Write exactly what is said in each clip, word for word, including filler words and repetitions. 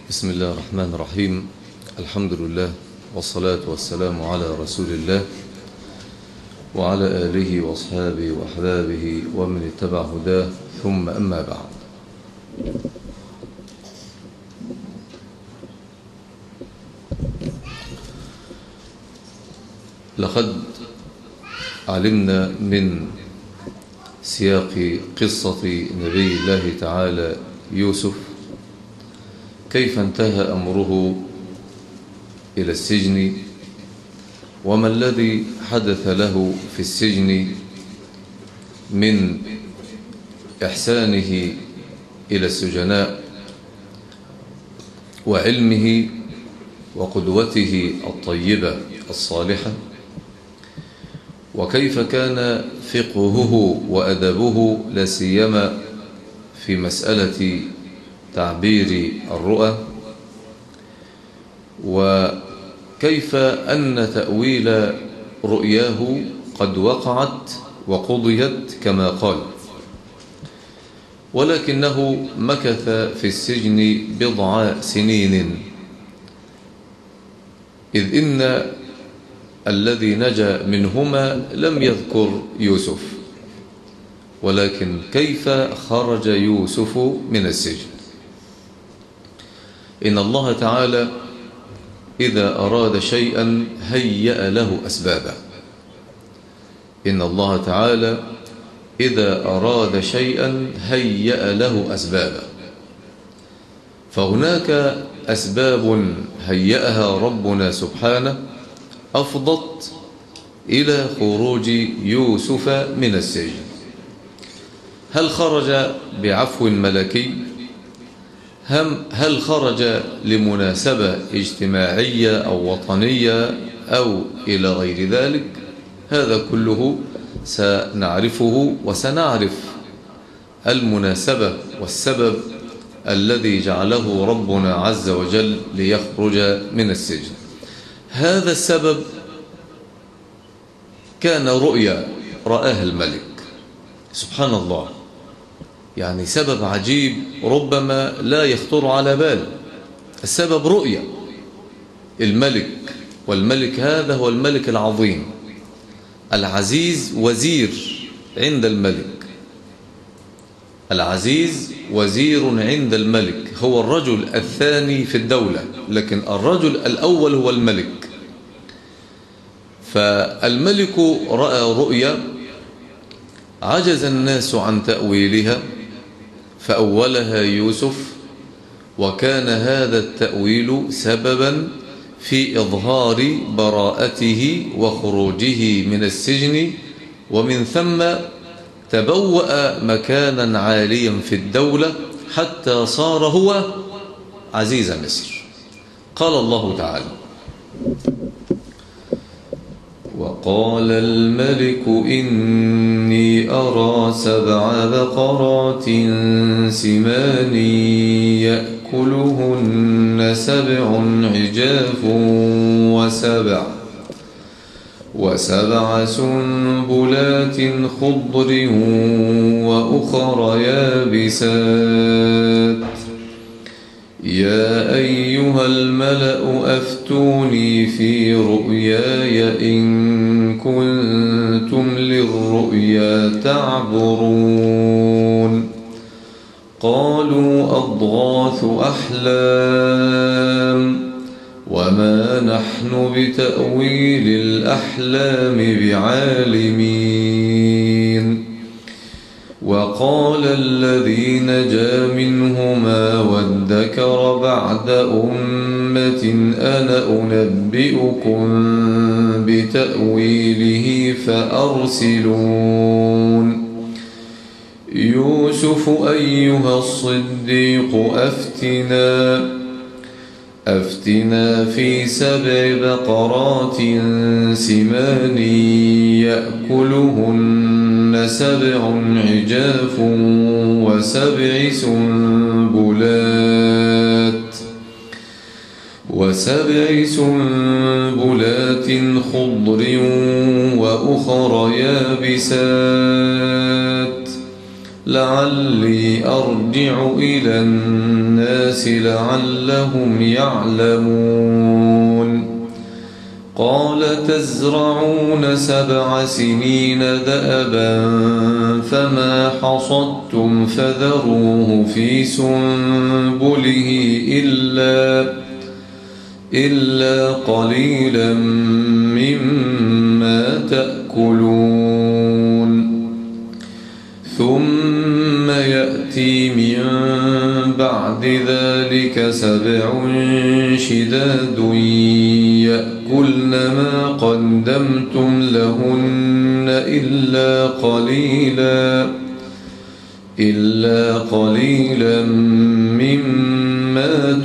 بسم الله الرحمن الرحيم. الحمد لله والصلاة والسلام على رسول الله وعلى آله وأصحابه وأحبابه ومن اتبع هداه، ثم أما بعد. لقد علمنا من سياق قصة نبي الله تعالى يوسف كيف انتهى أمره إلى السجن، وما الذي حدث له في السجن من إحسانه إلى السجناء وعلمه وقدوته الطيبة الصالحة، وكيف كان فقهه وأدبه لا سيما في مسألة تعبير الرؤى، وكيف أن تأويل رؤياه قد وقعت وقضيت كما قال، ولكنه مكث في السجن بضع سنين، إذ إن الذي نجا منهما لم يذكر يوسف، ولكن كيف خرج يوسف من السجن. إن الله تعالى إذا أراد شيئا هيأ له أسبابا. إن الله تعالى إذا أراد شيئا هيأ له أسبابا، فهناك أسباب هيأها ربنا سبحانه أفضت إلى خروج يوسف من السجن. هل خرج بعفو ملكي؟ هل خرج لمناسبة اجتماعية أو وطنية أو إلى غير ذلك؟ هذا كله سنعرفه، وسنعرف المناسبة والسبب الذي جعله ربنا عز وجل ليخرج من السجن. هذا السبب كان رؤيا رآها الملك. سبحان الله، يعني سبب عجيب ربما لا يخطر على بال. السبب رؤيا الملك، والملك هذا هو الملك العظيم العزيز، وزير عند الملك. العزيز وزير عند الملك، هو الرجل الثاني في الدولة، لكن الرجل الأول هو الملك. فالملك رأى رؤيا عجز الناس عن تأويلها، فأولها يوسف، وكان هذا التأويل سببا في إظهار براءته وخروجه من السجن، ومن ثم تبوأ مكانا عاليا في الدولة حتى صار هو عزيز مصر. قال الله تعالى: وقال الملك إني أرى سبع بقرات سمان يأكلهن سبع عجاف وسبع وسبع سنبلات خضر وأخر يابسات يا أيها الملأ أفتوني في رؤياي إن كنتم للرؤيا تعبرون. قالوا أضغاث أحلام وما نحن بتأويل الأحلام بعالمين. وقال الذي نجا منهما وادكر بعد أمة أنا أنبئكم بتأويله فأرسلون. يوسف أيها الصديق أفتنا أفتنا في سبع بقرات سمان يأكلهن سبع عجاف وسبع سنبلات وسبع سنبلات خضر وأخر يابسات لعلي أرجع إلى الناس لعلهم يعلمون قال تزرعون سبع سنين دأبا فما حصدتم فذروه في سنبله إلا, إلا قليلا مما تأكلون ثم يأتي من بعد ذلك سبع شداد يأكلن ما قدمتم لهن إلا قليلا إلا قليلا مما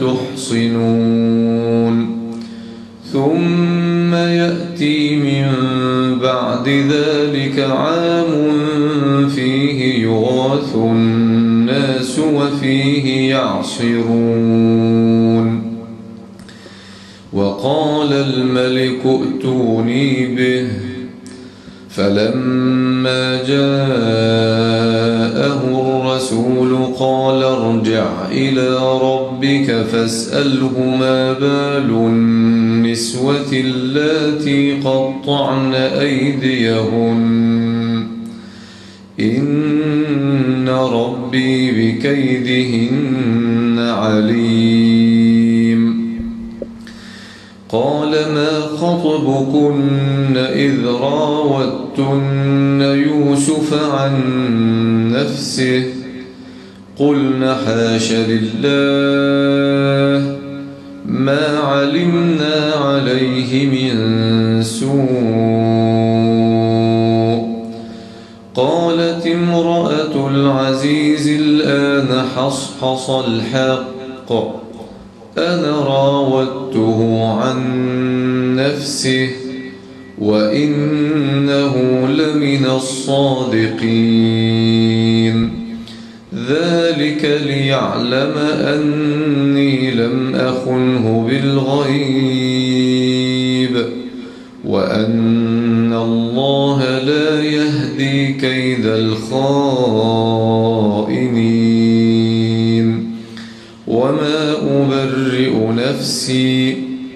تحصنون ثم يأتي من بعد ذلك عام فيه يغاث الناس وفيه يعصرون وقال الملك ائتوني به فلما جاءه الرسول قال ارجع إلى ربك فاسأله ما بال النسوة اللاتي قطعن أيديهن إن ربي بكيدهن عليم قال ما خطبكن إذ راوتن يوسف عن نفسه قلن حاش لله ما علمنا عليه من سوء قالت امرأة العزيز الآن حصحص الحق أنا راودته عن نفسه وإنه لمن الصادقين ذلك ليعلم أني لم أخنه بالغيب وأن الله لا يهدي كيد الخائنين وما أبرئ نفسي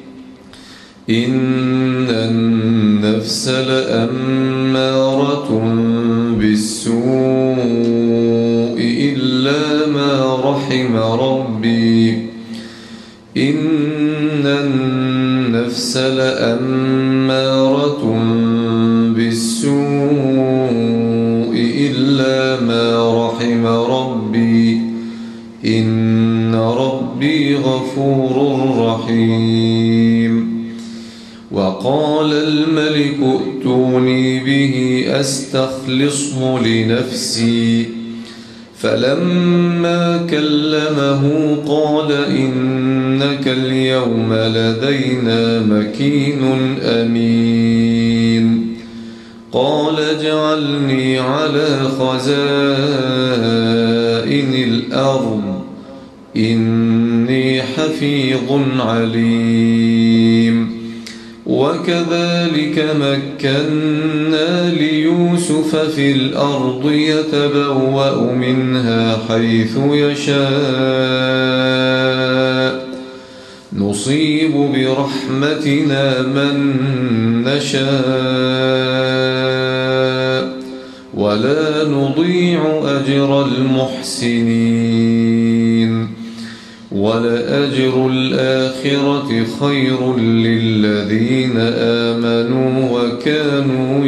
إن النفس لأمارة بالسوء إلا ما رحم ربي إن النفس لأمارة بالسوء إلا ما رحم ربي إن ربي غفور رحيم وقال الملك ائتوني به أستخلصه لنفسي فلما كلمه قال إنك اليوم لدينا مكين أمين قال اجعلني على خزائن الأرض إني حفيظ عليم وكذلك مكنا ليوسف في الأرض يتبوأ منها حيث يشاء نصيب برحمتنا من نشاء ولا نضيع أجر المحسنين ولأجر الآخرة خير للذين آمنوا وكانوا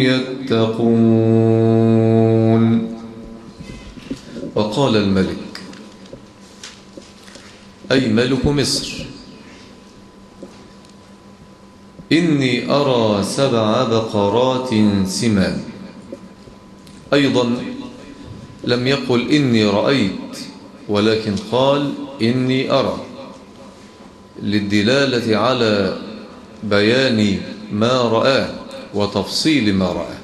يتقون وقال الملك أي ملك مصر إني أرى سبع بقرات سمان أيضا لم يقل إني رأيت ولكن قال إني أرى للدلالة على بيان ما رآه وتفصيل ما رآه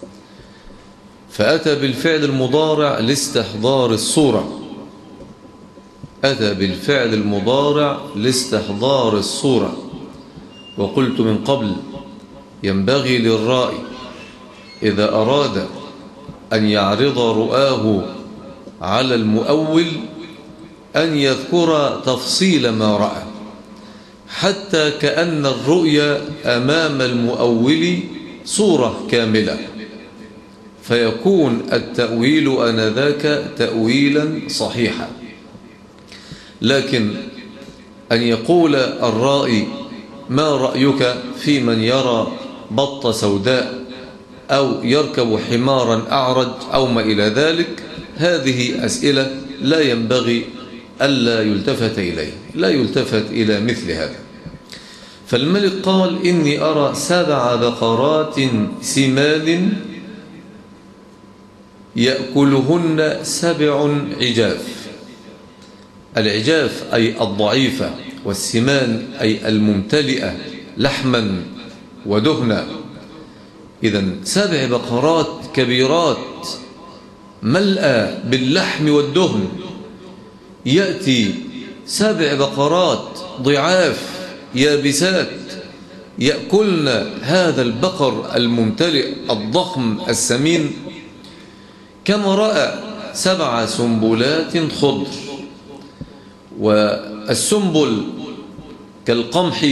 فأتى بالفعل المضارع لاستحضار الصورة أتى بالفعل المضارع لاستحضار الصورة وقلت من قبل ينبغي للرائي إذا أراد أن يعرض رؤاه على المؤول أن يذكر تفصيل ما رأى، حتى كأن الرؤيا أمام المؤول صورة كاملة، فيكون التأويل آنذاك تأويلا صحيحا. لكن أن يقول الرائي ما رأيك في من يرى بطة سوداء أو يركب حمارا أعرج أو ما إلى ذلك، هذه أسئلة لا ينبغي ألا يلتفت إليه، لا يلتفت إلى مثل هذا. فالملك قال إني أرى سبع بقرات سمان يأكلهن سبع عجاف. العجاف أي الضعيفة، والسمان أي الممتلئة لحما ودهنا. إذن سبع بقرات كبيرات ملأى باللحم والدهن، يأتي سبع بقرات ضعاف يابسات يأكلن هذا البقر الممتلئ الضخم السمين، كما رأى سبع سنبلات خضر. والسنبل كالقمح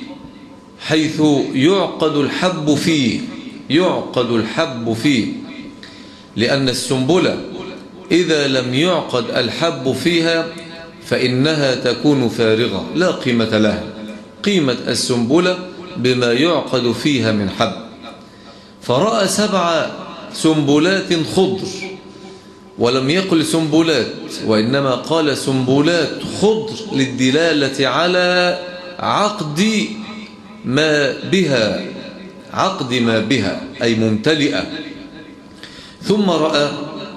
حيث يعقد الحب فيه، يعقد الحب فيه، لأن السنبلة إذا لم يعقد الحب فيها فإنها تكون فارغة لا قيمة لها. قيمة السنبلة بما يعقد فيها من حب. فرأى سبع سنبلات خضر، ولم يقل سنبلات، وإنما قال سنبلات خضر للدلالة على عقد ما بها، عقد ما بها أي ممتلئة. ثم رأى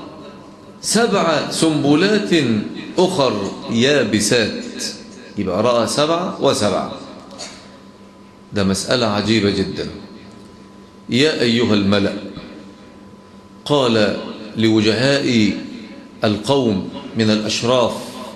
سبع سنبلات أخر يابسات، يبقى رأى سبعة وسبعة. ده مسألة عجيبة جدا. يا أيها الملأ، قال لوجهاء القوم من الأشراف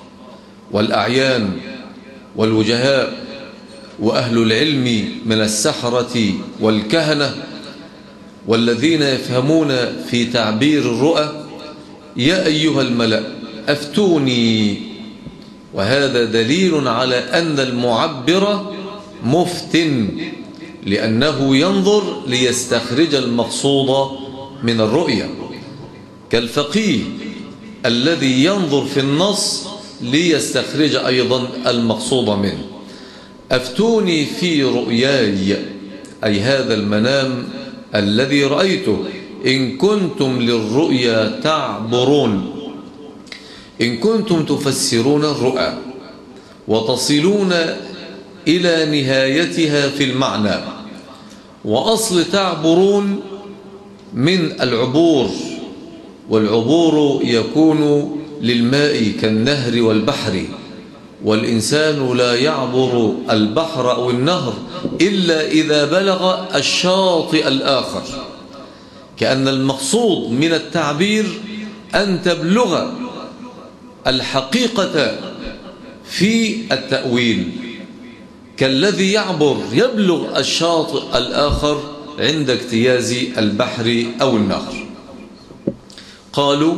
والأعيان والوجهاء وأهل العلم من السحرة والكهنة والذين يفهمون في تعبير الرؤى، يا أيها الملأ أفتوني. وهذا دليل على أن المعبر مفتن، لأنه ينظر ليستخرج المقصود من الرؤية، كالفقيه الذي ينظر في النص ليستخرج أيضا المقصود منه. أفتوني في رؤياي، أي هذا المنام الذي رأيته، إن كنتم للرؤيا تعبرون، إن كنتم تفسرون الرؤى وتصلون إلى نهايتها في المعنى. وأصل تعبرون من العبور، والعبور يكون للماء كالنهر والبحر، والإنسان لا يعبر البحر أو النهر إلا إذا بلغ الشاطئ الآخر. كأن المقصود من التعبير أن تبلغ الحقيقة في التأويل، كالذي يعبر يبلغ الشاطئ الآخر عند اجتياز البحر أو النهر. قالوا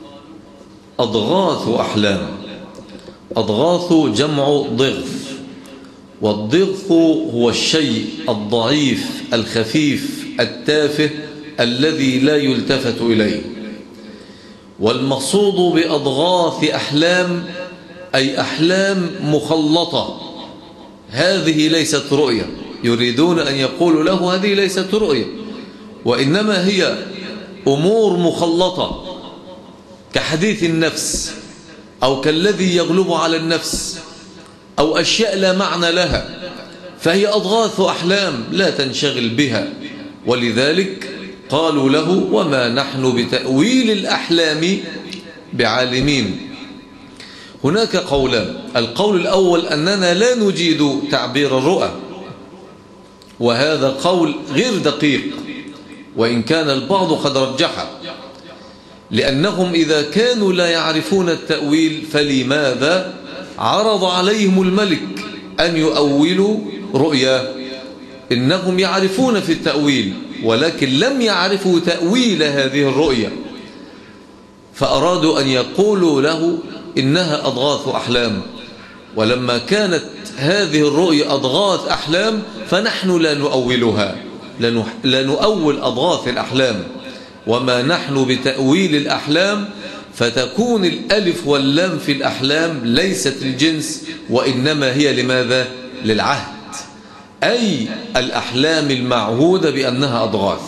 أضغاث أحلام. أضغاث جمع ضغث، والضغث هو الشيء الضعيف الخفيف التافه الذي لا يلتفت إليه. والمقصود بأضغاث أحلام أي أحلام مخلطة. هذه ليست رؤية، يريدون أن يقولوا له هذه ليست رؤية، وإنما هي أمور مخلطة كحديث النفس، أو كالذي يغلب على النفس، أو أشياء لا معنى لها، فهي أضغاث أحلام لا تنشغل بها. ولذلك قالوا له وما نحن بتأويل الأحلام بعالمين. هناك قولان. القول الأول أننا لا نجيد تعبير الرؤى، وهذا قول غير دقيق، وإن كان البعض قد رجحه، لأنهم إذا كانوا لا يعرفون التأويل فلماذا عرض عليهم الملك أن يؤولوا رؤيا؟ إنهم يعرفون في التأويل ولكن لم يعرفوا تأويل هذه الرؤيا. فأرادوا أن يقولوا له إنها أضغاث أحلام، ولما كانت هذه الرؤيا أضغاث أحلام فنحن لا نؤولها، لا نؤول أضغاث الأحلام، وما نحن بتأويل الأحلام، فتكون الألف واللام في الأحلام ليست الجنس، وإنما هي لماذا؟ للعهد، أي الأحلام المعهودة بأنها أضغاث.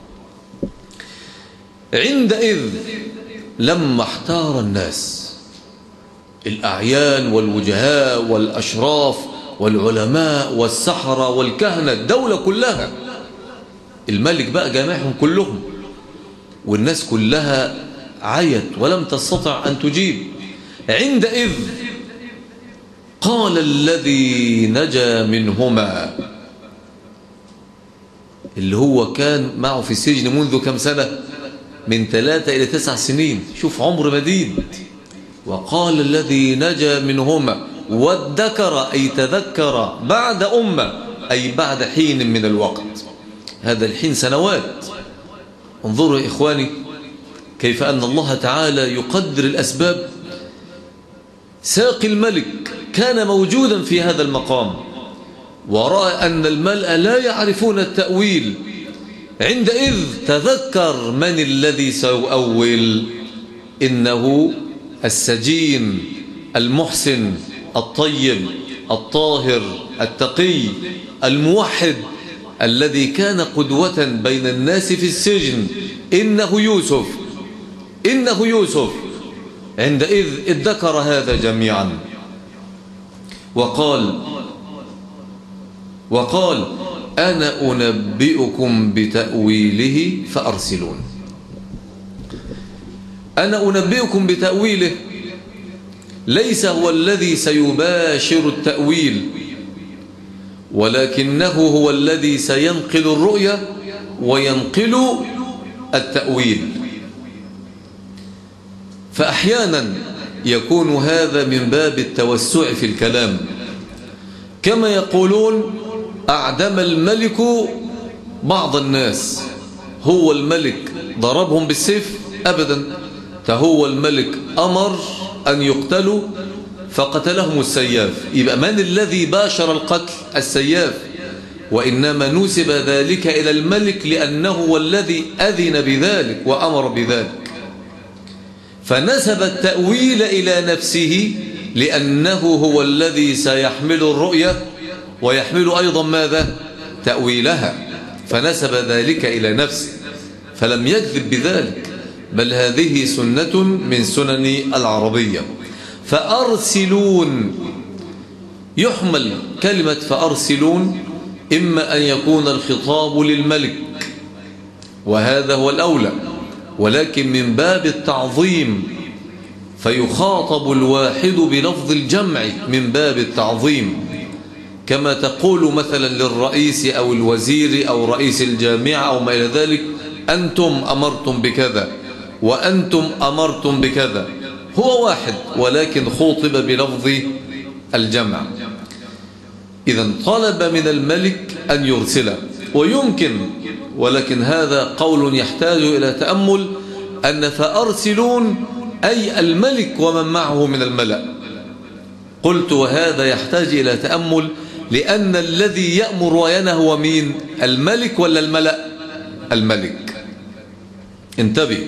عندئذ لما احتار الناس، الأعيان والوجهاء والأشراف والعلماء والسحرة والكهنة، الدولة كلها، الملك بقى جامعهم كلهم، والناس كلها عيت ولم تستطع أن تجيب. عندئذ قال الذي نجا منهما، اللي هو كان معه في السجن منذ كم سنة؟ من ثلاثة إلى تسع سنين، شوف عمر مديد. وقال الذي نجا منهما وادكر، أي تذكر بعد أمة، أي بعد حين من الوقت، هذا الحين سنوات. انظروا يا إخواني كيف أن الله تعالى يقدر الأسباب. ساقي الملك كان موجودا في هذا المقام، ورأى أن الملأ لا يعرفون التأويل. عندئذ تذكر من الذي سيؤول، إنه السجين المحسن الطيب الطاهر التقي الموحد، الذي كان قدوة بين الناس في السجن، إنه يوسف، إنه يوسف. عندئذ ادكر هذا جميعا وقال وقال أنا أنبئكم بتأويله فأرسلون. أنا أنبئكم بتأويله، ليس هو الذي سيباشر التأويل، ولكنه هو الذي سينقل الرؤيا وينقل التأويل. فأحيانا يكون هذا من باب التوسع في الكلام، كما يقولون أعدم الملك بعض الناس. هو الملك ضربهم بالسيف؟ أبدا، فهو الملك أمر أن يقتلوا فقتلهم السياف. يبقى من الذي باشر القتل؟ السياف، وإنما نسب ذلك إلى الملك لأنه هو الذي أذن بذلك وأمر بذلك، فنسب التأويل إلى نفسه لأنه هو الذي سيحمل الرؤية ويحمل أيضا ماذا؟ تأويلها، فنسب ذلك إلى نفسه، فلم يكذب بذلك، بل هذه سنة من سنن العربية. فأرسلون، يحمل كلمة فأرسلون إما أن يكون الخطاب للملك، وهذا هو الأولى، ولكن من باب التعظيم فيخاطب الواحد بلفظ الجمع من باب التعظيم، كما تقول مثلا للرئيس أو الوزير أو رئيس الجامعة أو ما إلى ذلك: أنتم أمرتم بكذا وأنتم أمرتم بكذا، هو واحد ولكن خوطب بلفظ الجمع. إذن طلب من الملك أن يرسله، ويمكن، ولكن هذا قول يحتاج إلى تأمل، أن فأرسلون أي الملك ومن معه من الملأ. قلت وهذا يحتاج إلى تأمل، لأن الذي يأمر وينهى هو مين؟ الملك ولا الملأ؟ الملك. انتبه.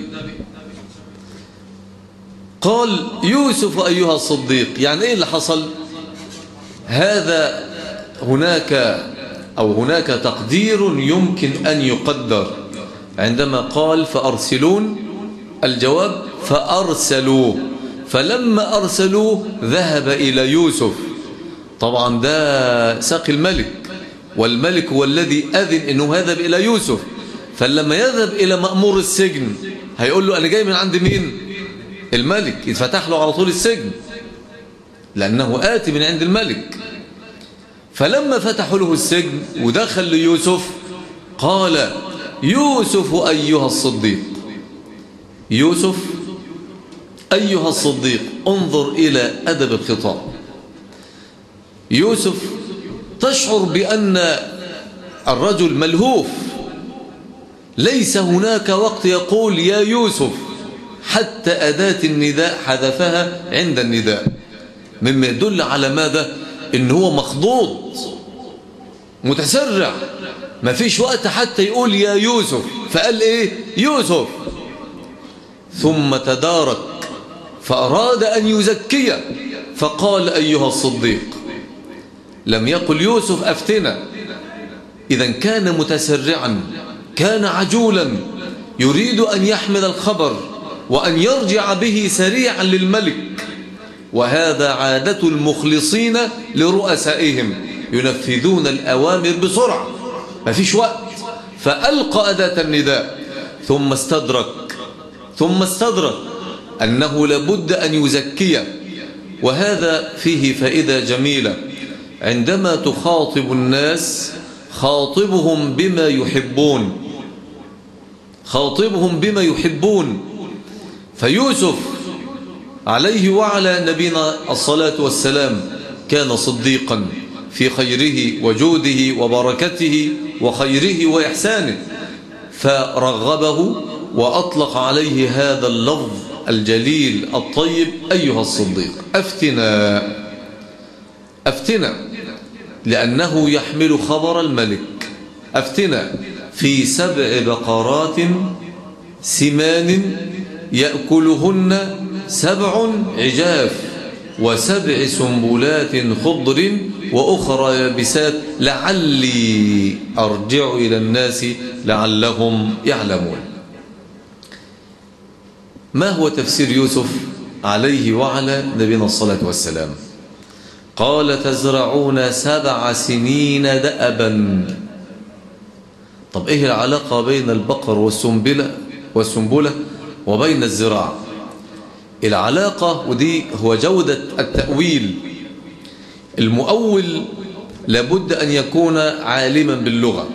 قال يوسف أيها الصديق، يعني إيه اللي حصل؟ هذا هناك أو هناك تقدير يمكن أن يقدر عندما قال فأرسلون، الجواب فأرسلوه، فلما أرسلوه ذهب إلى يوسف. طبعا ده ساقي الملك، والملك هو الذي أذن أنه يذهب إلى يوسف، فلما يذهب إلى مأمور السجن هيقول له أنا جاي من عند مين؟ الملك، يتفتح له على طول السجن لأنه آتي من عند الملك. فلما فتحوا له السجن ودخل ليوسف قال يوسف أيها الصديق، يوسف أيها الصديق. انظر إلى أدب الخطاب. يوسف تشعر بأن الرجل ملهوف، ليس هناك وقت يقول يا يوسف، حتى أداة النداء حذفها عند النداء، مما يدل على ماذا؟ إن هو مخضوض متسرع، ما فيش وقت حتى يقول يا يوسف، فقال إيه؟ يوسف. ثم تدارك فأراد أن يزكي فقال أيها الصديق، لم يقل يوسف أفتنا. إذا كان متسرعا، كان عجولا، يريد أن يحمل الخبر وأن يرجع به سريعا للملك، وهذا عادة المخلصين لرؤسائهم، ينفذون الأوامر بسرعة، ما فيش وقت. فألقى أداة النداء ثم استدرك ثم استدرك أنه لابد أن يزكي. وهذا فيه فائدة جميلة، عندما تخاطب الناس خاطبهم بما يحبون، خاطبهم بما يحبون. فيوسف عليه وعلى نبينا الصلاة والسلام كان صديقا في خيره وجوده وبركته وخيره وإحسانه، فرغبه وأطلق عليه هذا اللفظ الجليل الطيب أيها الصديق. أفتنا أفتنا لأنه يحمل خبر الملك. أفتنا في سبع بقرات سمان يأكلهن سبع عجاف وسبع سنبلات خضر وأخرى يابسات لعلي أرجع إلى الناس لعلهم يعلمون. ما هو تفسير يوسف عليه وعلى نبينا الصلاة والسلام؟ قال تزرعون سبع سنين دأبا. طب إيه العلاقة بين البقر والسنبلة والسنبلة وبين الزراعة؟ العلاقة، ودي هو جودة التأويل. المؤول لابد أن يكون عالما باللغة،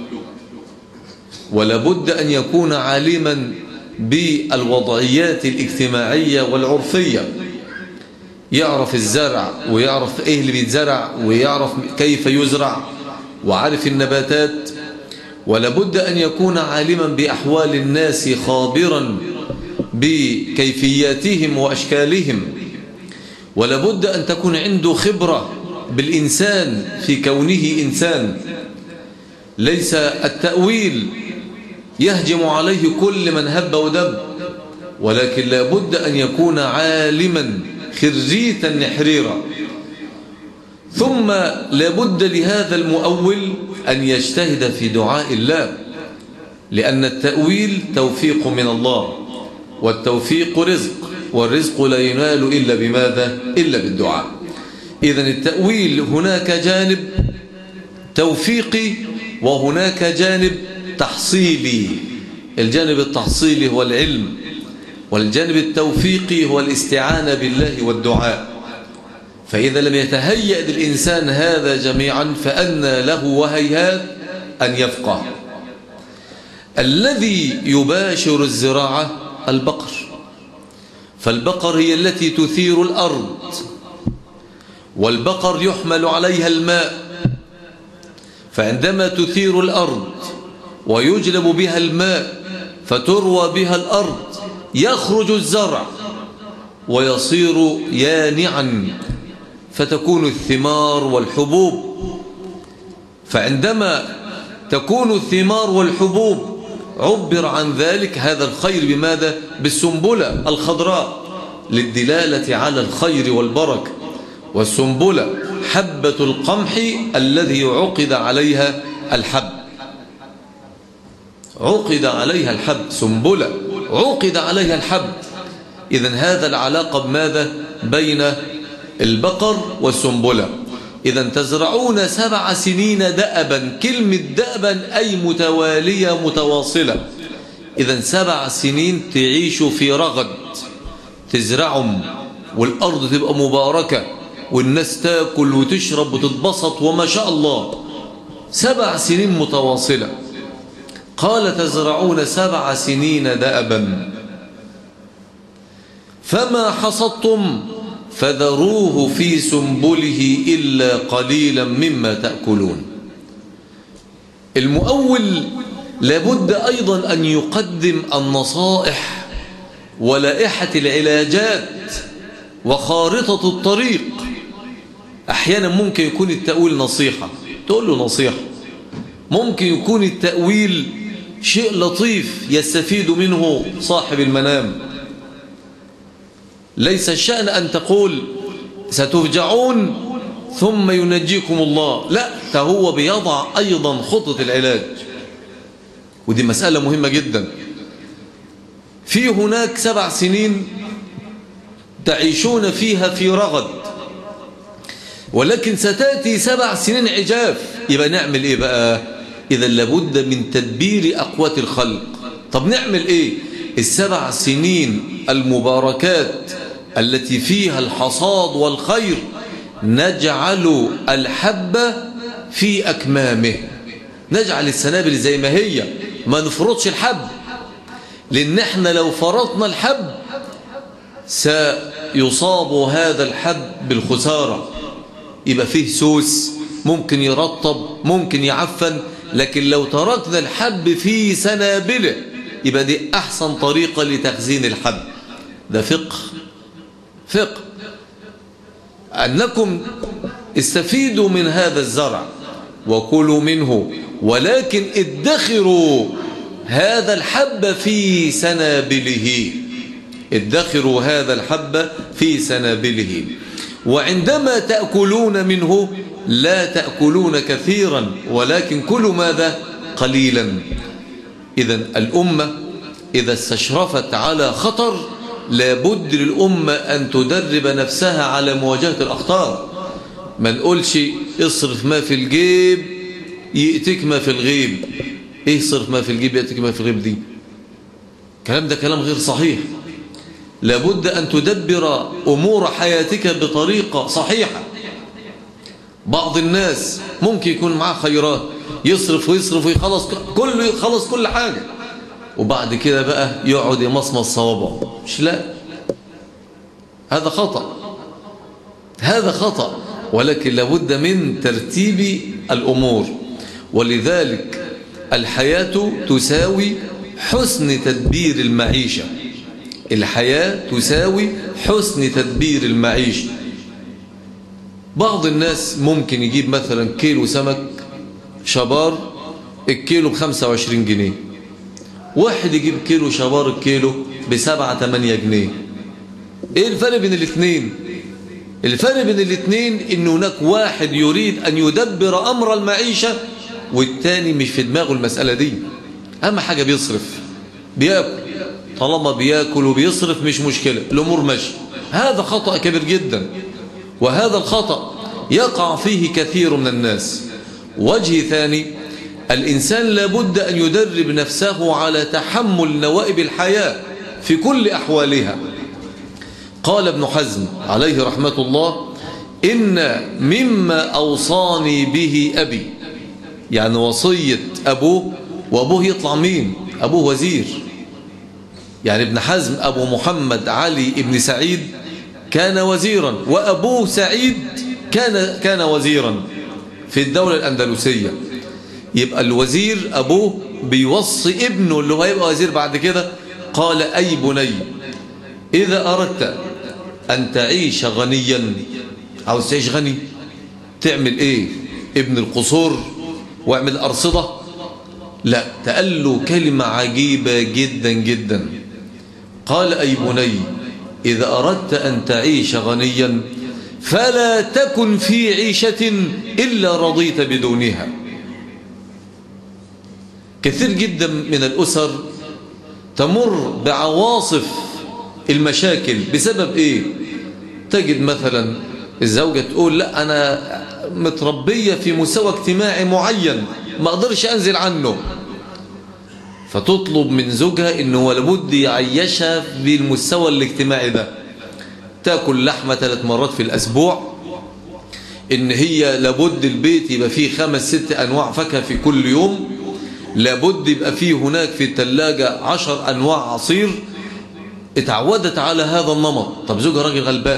ولابد أن يكون عالما بالوضعيات الاجتماعية والعرفية، يعرف الزرع ويعرف ايه اللي بيتزرع ويعرف كيف يزرع وعارف النباتات، ولابد أن يكون عالما بأحوال الناس خابرا بكيفياتهم وأشكالهم، ولابد أن تكون عنده خبرة بالإنسان في كونه إنسان. ليس التأويل يهجم عليه كل من هب ودب، ولكن لابد أن يكون عالما خريتا نحريرا. ثم لابد لهذا المؤول أن يجتهد في دعاء الله، لأن التأويل توفيق من الله، والتوفيق رزق، والرزق لا ينال إلا بماذا؟ إلا بالدعاء. إذن التأويل هناك جانب توفيقي وهناك جانب تحصيلي. الجانب التحصيلي هو العلم، والجانب التوفيقي هو الاستعانة بالله والدعاء. فإذا لم يتهيأ للإنسان هذا جميعا فأنى له وهيهات أن يفقه. الذي يباشر الزراعة البقر، فالبقر هي التي تثير الأرض، والبقر يحمل عليها الماء، فعندما تثير الأرض ويجلب بها الماء فتروى بها الأرض يخرج الزرع ويصير يانعا فتكون الثمار والحبوب. فعندما تكون الثمار والحبوب عبر عن ذلك هذا الخير بماذا؟ بالسنبلة الخضراء للدلالة على الخير والبركة. والسنبلة حبة القمح الذي عقد عليها الحب، عقد عليها الحب، سنبلة عقد عليها الحب. إذن هذا العلاقة بماذا؟ بين البقر والسنبلة. إذن تزرعون سبع سنين دأبا، كلمة دأبا أي متوالية متواصلة. إذن سبع سنين تعيش في رغد، تزرعهم والأرض تبقى مباركة والناس تاكل وتشرب وتتبسط وما شاء الله، سبع سنين متواصلة. قال تزرعون سبع سنين دأبا فما حصدتم فذروه في سنبله إلا قليلا مما تأكلون. المؤول لابد أيضا أن يقدم النصائح ولائحة العلاجات وخارطة الطريق. أحيانا ممكن يكون التأويل نصيحة، تقول له نصيحة. ممكن يكون التأويل شيء لطيف يستفيد منه صاحب المنام. ليس الشأن أن تقول ستفجعون ثم ينجيكم الله، لا، هو بيضع أيضا خطة العلاج، ودي مسألة مهمة جدا. في هناك سبع سنين تعيشون فيها في رغد، ولكن ستأتي سبع سنين عجاف. يبقى نعمل إيه بقى؟ إذا لابد من تدبير أقوات الخلق. طب نعمل إيه؟ السبع سنين المباركات التي فيها الحصاد والخير نجعل الحبة في أكمامه، نجعل السنابل زي ما هي، ما نفرطش الحب، لأن احنا لو فرطنا الحب سيصاب هذا الحب بالخسارة. يبقى فيه سوس، ممكن يرطب، ممكن يعفن. لكن لو تركنا الحب في سنابله يبقى دي أحسن طريقة لتخزين الحب. ده فقه فقه أنكم استفيدوا من هذا الزرع وكلوا منه، ولكن ادخروا هذا الحب في سنابله، ادخروا هذا الحب في سنابله. وعندما تأكلون منه لا تأكلون كثيرا، ولكن كلوا ماذا؟ قليلا. إذن الأمة إذا استشرفت على خطر لابد للأمة أن تدرب نفسها على مواجهة الأخطار. ما نقولش اصرف ما في الجيب يأتيك ما في الغيب. ايه صرف ما في الجيب يأتيك ما في الغيب دي؟ كلام ده كلام غير صحيح. لابد أن تدبر أمور حياتك بطريقة صحيحة. بعض الناس ممكن يكون معاه خيرات، يصرف ويصرف ويخلص كله، يخلص كل حاجة، وبعد كده بقى يقعد يمصمص صوابعه. مش لا، هذا خطأ، هذا خطأ. ولكن لابد من ترتيب الأمور. ولذلك الحياة تساوي حسن تدبير المعيشة. الحياة تساوي حسن تدبير المعيشة. بعض الناس ممكن يجيب مثلا كيلو سمك شبار الكيلو بخمسة وعشرين جنيه، واحد يجيب كيلو شبار الكيلو بسبعة تمانية جنيه. ايه الفرق بين الاثنين؟ الفرق بين الاثنين ان هناك واحد يريد ان يدبر امر المعيشة، والتاني مش في دماغه المسألة دي. اهم حاجة بيصرف، بياكل، طالما بياكل وبيصرف مش مشكلة، الامور ماشية. هذا خطأ كبير جدا، وهذا الخطأ يقع فيه كثير من الناس. وجه ثاني، الإنسان لابد أن يدرب نفسه على تحمل نوائب الحياة في كل أحوالها. قال ابن حزم عليه رحمة الله: إن مما أوصاني به أبي، يعني وصية أبوه، وأبوه يطلع مين؟ أبوه وزير. يعني ابن حزم أبو محمد علي ابن سعيد كان وزيرا، وأبوه سعيد كان كان وزيرا في الدولة الأندلسية. يبقى الوزير أبوه بيوصي ابنه اللي هو هيبقى وزير بعد كده. قال: أي بني، إذا أردت أن تعيش غنيا، عاوز تعيش غني، تعمل إيه؟ ابن القصور واعمل أرصدة؟ لا، تقال له كلمة عجيبة جدا جدا. قال: أي بني، إذا أردت أن تعيش غنيا فلا تكن في عيشة إلا رضيت بدونها. كثير جدا من الأسر تمر بعواصف المشاكل بسبب إيه؟ تجد مثلا الزوجة تقول: لا، أنا متربية في مستوى اجتماعي معين ما أقدرش أنزل عنه، فتطلب من زوجها إنه لابد يعيشها بالمستوى الاجتماعي ده. تأكل لحمة ثلاث مرات في الأسبوع، إن هي لابد البيت يبقى فيه خمس ست أنواع فاكهة في كل يوم، لابد يبقى فيه هناك في الثلاجة عشر أنواع عصير. اتعودت على هذا النمط. طب زوجها راجل غلبان،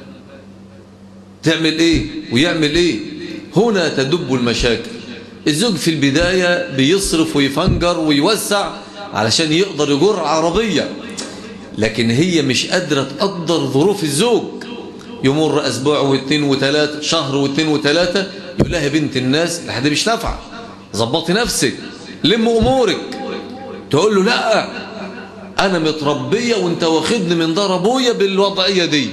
تعمل إيه ويعمل إيه؟ هنا تدب المشاكل. الزوج في البداية بيصرف ويفنجر ويوسع علشان يقدر يجر عربية، لكن هي مش قادرة تقدر ظروف الزوج. يمر أسبوع واثنين وثلاثة، شهر واثنين وثلاثة، يقول لها بنت الناس لحد مش نافعة، ظبطي نفسك، لم أمورك. تقول له لا أنا متربية وانت واخدني من دار أبويا بالوضعية دي،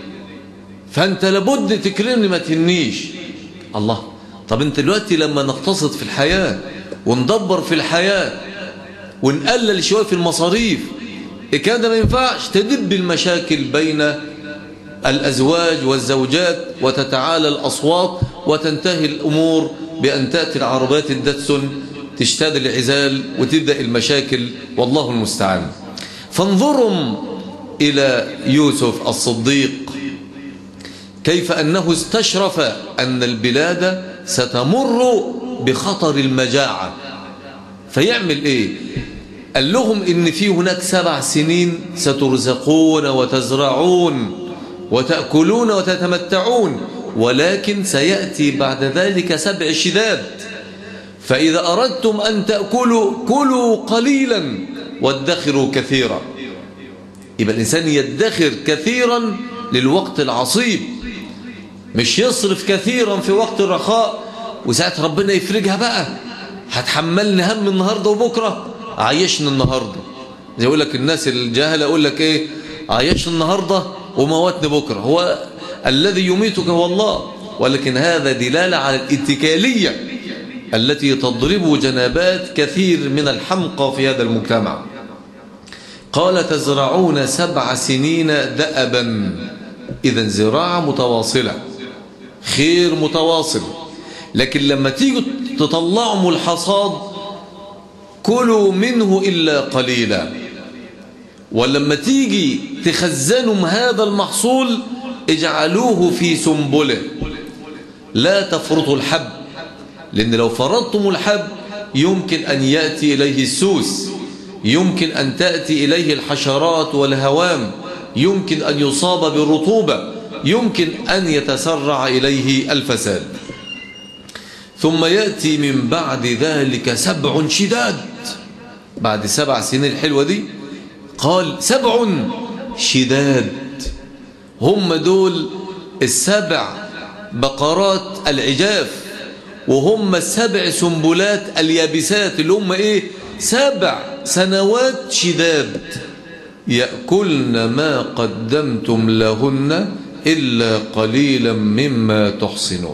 فأنت لابد تكرمني ما تهنيش. الله، طب انت دلوقتي لما نقتصد في الحياة وندبر في الحياة ونقلل شوية في المصاريف، كان ده ما ينفعش. تدب المشاكل بين الأزواج والزوجات وتتعالى الأصوات وتنتهي الأمور بأن تأتي العربيات الداتسون تشتاد العزال وتبدأ المشاكل، والله المستعان. فانظروا إلى يوسف الصديق كيف أنه استشرف أن البلاد ستمر بخطر المجاعة، فيعمل إيه؟ قال لهم إن في هناك سبع سنين سترزقون وتزرعون وتأكلون وتتمتعون، ولكن سيأتي بعد ذلك سبع شداد، فإذا أردتم أن تأكلوا كلوا قليلا وادخروا كثيرا. يبقى الإنسان يدخر كثيرا للوقت العصيب، مش يصرف كثيرا في وقت الرخاء وساعة ربنا يفرجها بقى. هتحملني هم النهاردة وبكرة، عايشنا النهاردة. زي يقول لك الناس الجاهلة يقول لك ايه، عايشنا النهاردة وموتني بكرة. هو الذي يميتك هو الله، ولكن هذا دلالة على الاتكالية التي تضرب جنابات كثير من الحمقى في هذا المجتمع. قال تزرعون سبع سنين دأبا، إذن زراعة متواصلة، خير متواصل. لكن لما تيجوا تطلعوا الحصاد كلوا منه إلا قليلا، ولما تيجي تخزنوا هذا المحصول اجعلوه في سنبله، لا تفرطوا الحب، لأن لو فرطتم الحب يمكن أن يأتي إليه السوس، يمكن أن تأتي إليه الحشرات والهوام، يمكن أن يصاب بالرطوبة، يمكن أن يتسرع إليه الفساد. ثم يأتي من بعد ذلك سبع شداد، بعد سبع سنين الحلوة دي قال سبع شداد، هم دول السبع بقرات العجاف، وهم السبع سنبلات اليابسات اللي هم ايه، سبع سنوات شداد، يأكلن ما قدمتم لهن إلا قليلا مما تحصنون.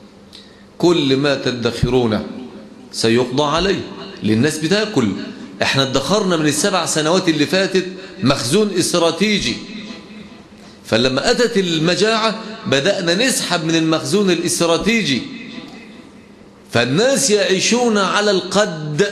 كل ما تدخرونه سيقضى عليه، للناس بتاكل. احنا ادخرنا من السبع سنوات اللي فاتت مخزون استراتيجي، فلما أتت المجاعة بدأنا نسحب من المخزون الاستراتيجي، فالناس يعيشون على القد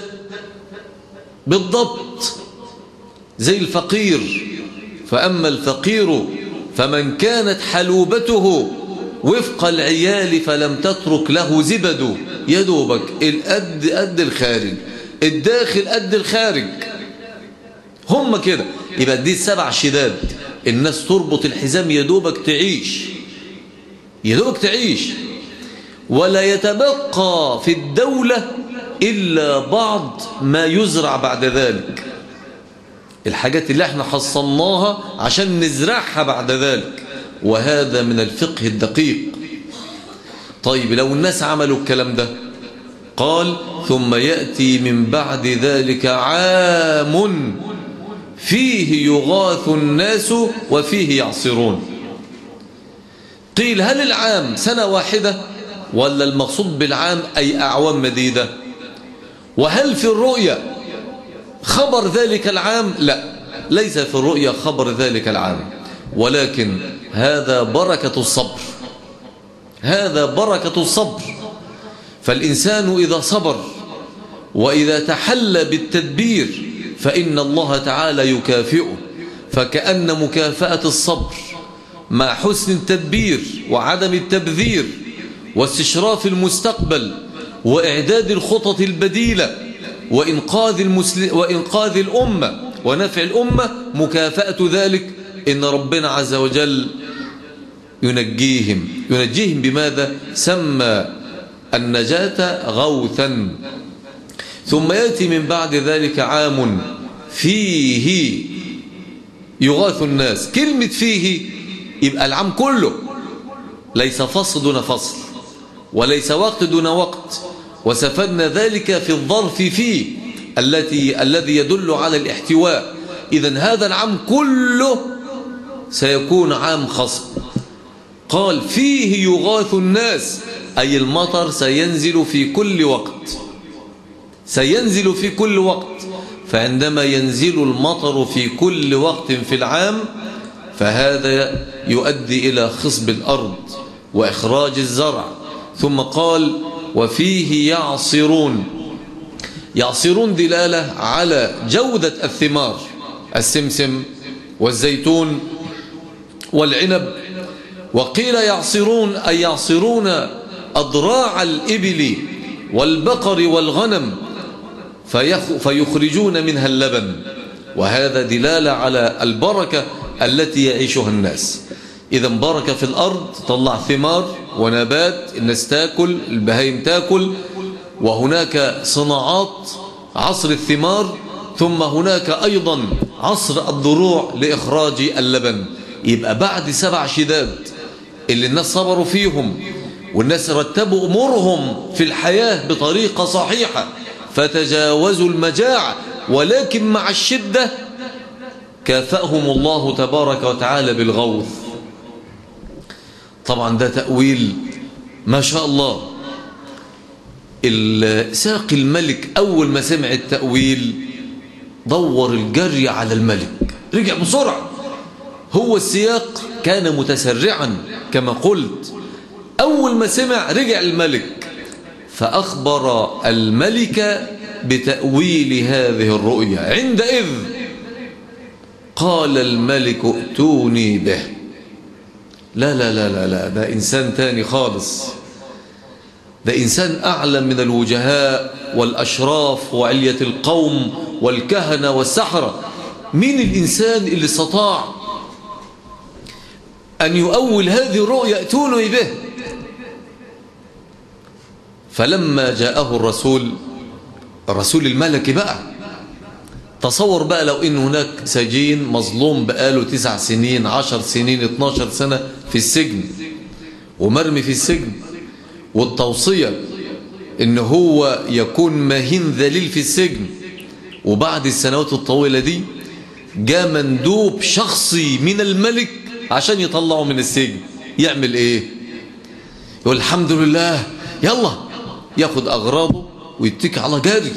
بالضبط زي الفقير. فأما الفقير فمن كانت حلوبته وفق العيال فلم تترك له زبد، يدوبك القد قد الخارج، الداخل قد الخارج، هم كده. يبقى دي سبع شداد، الناس تربط الحزام يدوبك تعيش، يدوبك تعيش، ولا يتبقى في الدولة إلا بعض ما يزرع بعد ذلك، الحاجات اللي احنا حصلناها عشان نزرعها بعد ذلك، وهذا من الفقه الدقيق. طيب لو الناس عملوا الكلام ده، قال ثم يأتي من بعد ذلك عام فيه يغاث الناس وفيه يعصرون. قيل هل العام سنة واحدة ولا المقصود بالعام أي أعوام مديدة؟ وهل في الرؤيا خبر ذلك العام؟ لا، ليس في الرؤيا خبر ذلك العام، ولكن هذا بركة الصبر، هذا بركة الصبر. فالإنسان إذا صبر وإذا تحلى بالتدبير فإن الله تعالى يكافئه، فكأن مكافأة الصبر مع حسن التدبير وعدم التبذير واستشراف المستقبل وإعداد الخطط البديلة وإنقاذ, المسلم وإنقاذ الأمة ونفع الأمة، مكافأة ذلك إن ربنا عز وجل ينجيهم. ينجيهم بماذا؟ سمى النجاة غوثا. ثم يأتي من بعد ذلك عام فيه يغاث الناس، كلمة فيه يبقى العام كله، ليس فصل دون فصل وليس وقت دون وقت. وسفدنا ذلك في الظرف فيه التي الذي يدل على الاحتواء. إذن هذا العام كله سيكون عام خصب. قال فيه يغاث الناس، أي المطر سينزل في كل وقت، سينزل في كل وقت. فعندما ينزل المطر في كل وقت في العام فهذا يؤدي إلى خصب الأرض وإخراج الزرع. ثم قال وفيه يعصرون. يعصرون دلالة على جودة الثمار، السمسم والزيتون والعنب. وقيل يعصرون أي يعصرون أضراع الإبل والبقر والغنم فيخرجون منها اللبن، وهذا دلالة على البركة التي يعيشها الناس. إذا بركة في الأرض، طلع ثمار ونبات، الناس تاكل، البهائم تاكل، وهناك صناعات عصر الثمار، ثم هناك أيضا عصر الضروع لإخراج اللبن. يبقى بعد سبع شداد اللي الناس صبروا فيهم والناس رتبوا أمورهم في الحياة بطريقة صحيحة فتجاوزوا المجاعة، ولكن مع الشدة كافأهم الله تبارك وتعالى بالغوث. طبعا ده تأويل ما شاء الله. ساقي الملك أول ما سمع التأويل دور الجري على الملك، رجع بسرعة. هو السياق كان متسرعا كما قلت. أول ما سمع رجع الملك فأخبر الملك بتأويل هذه الرؤيا. عندئذ قال الملك ائتوني به. لا لا لا لا لا، ده إنسان تاني خالص، ده إنسان أعلى من الوجهاء والأشراف وعلية القوم والكهنة والسحرة. مين الإنسان اللي استطاع أن يؤول هذه الرؤيا؟ ائتوني به. فلما جاءه الرسول، الرسول الملكي بقى، تصور بقى لو إن هناك سجين مظلوم بقاله تسع سنين عشر سنين اتناشر سنة في السجن ومرمي في السجن، والتوصية إن هو يكون مهين ذليل في السجن، وبعد السنوات الطويلة دي جاء مندوب شخصي من الملك عشان يطلعه من السجن. يعمل إيه؟ يقول الحمد لله، يلا ياخد أغراضه ويتكي على جاري.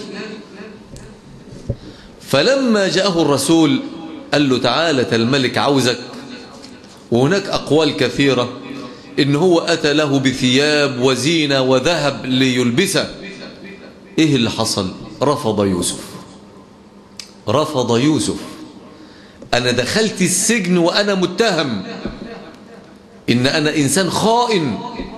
فلما جاءه الرسول قال له تعالى الملك عاوزك. وهناك أقوال كثيرة إن هو أتى له بثياب وزينة وذهب ليلبسه. إيه اللي حصل؟ رفض يوسف، رفض يوسف. أنا دخلت السجن وأنا متهم إن أنا إنسان خائن،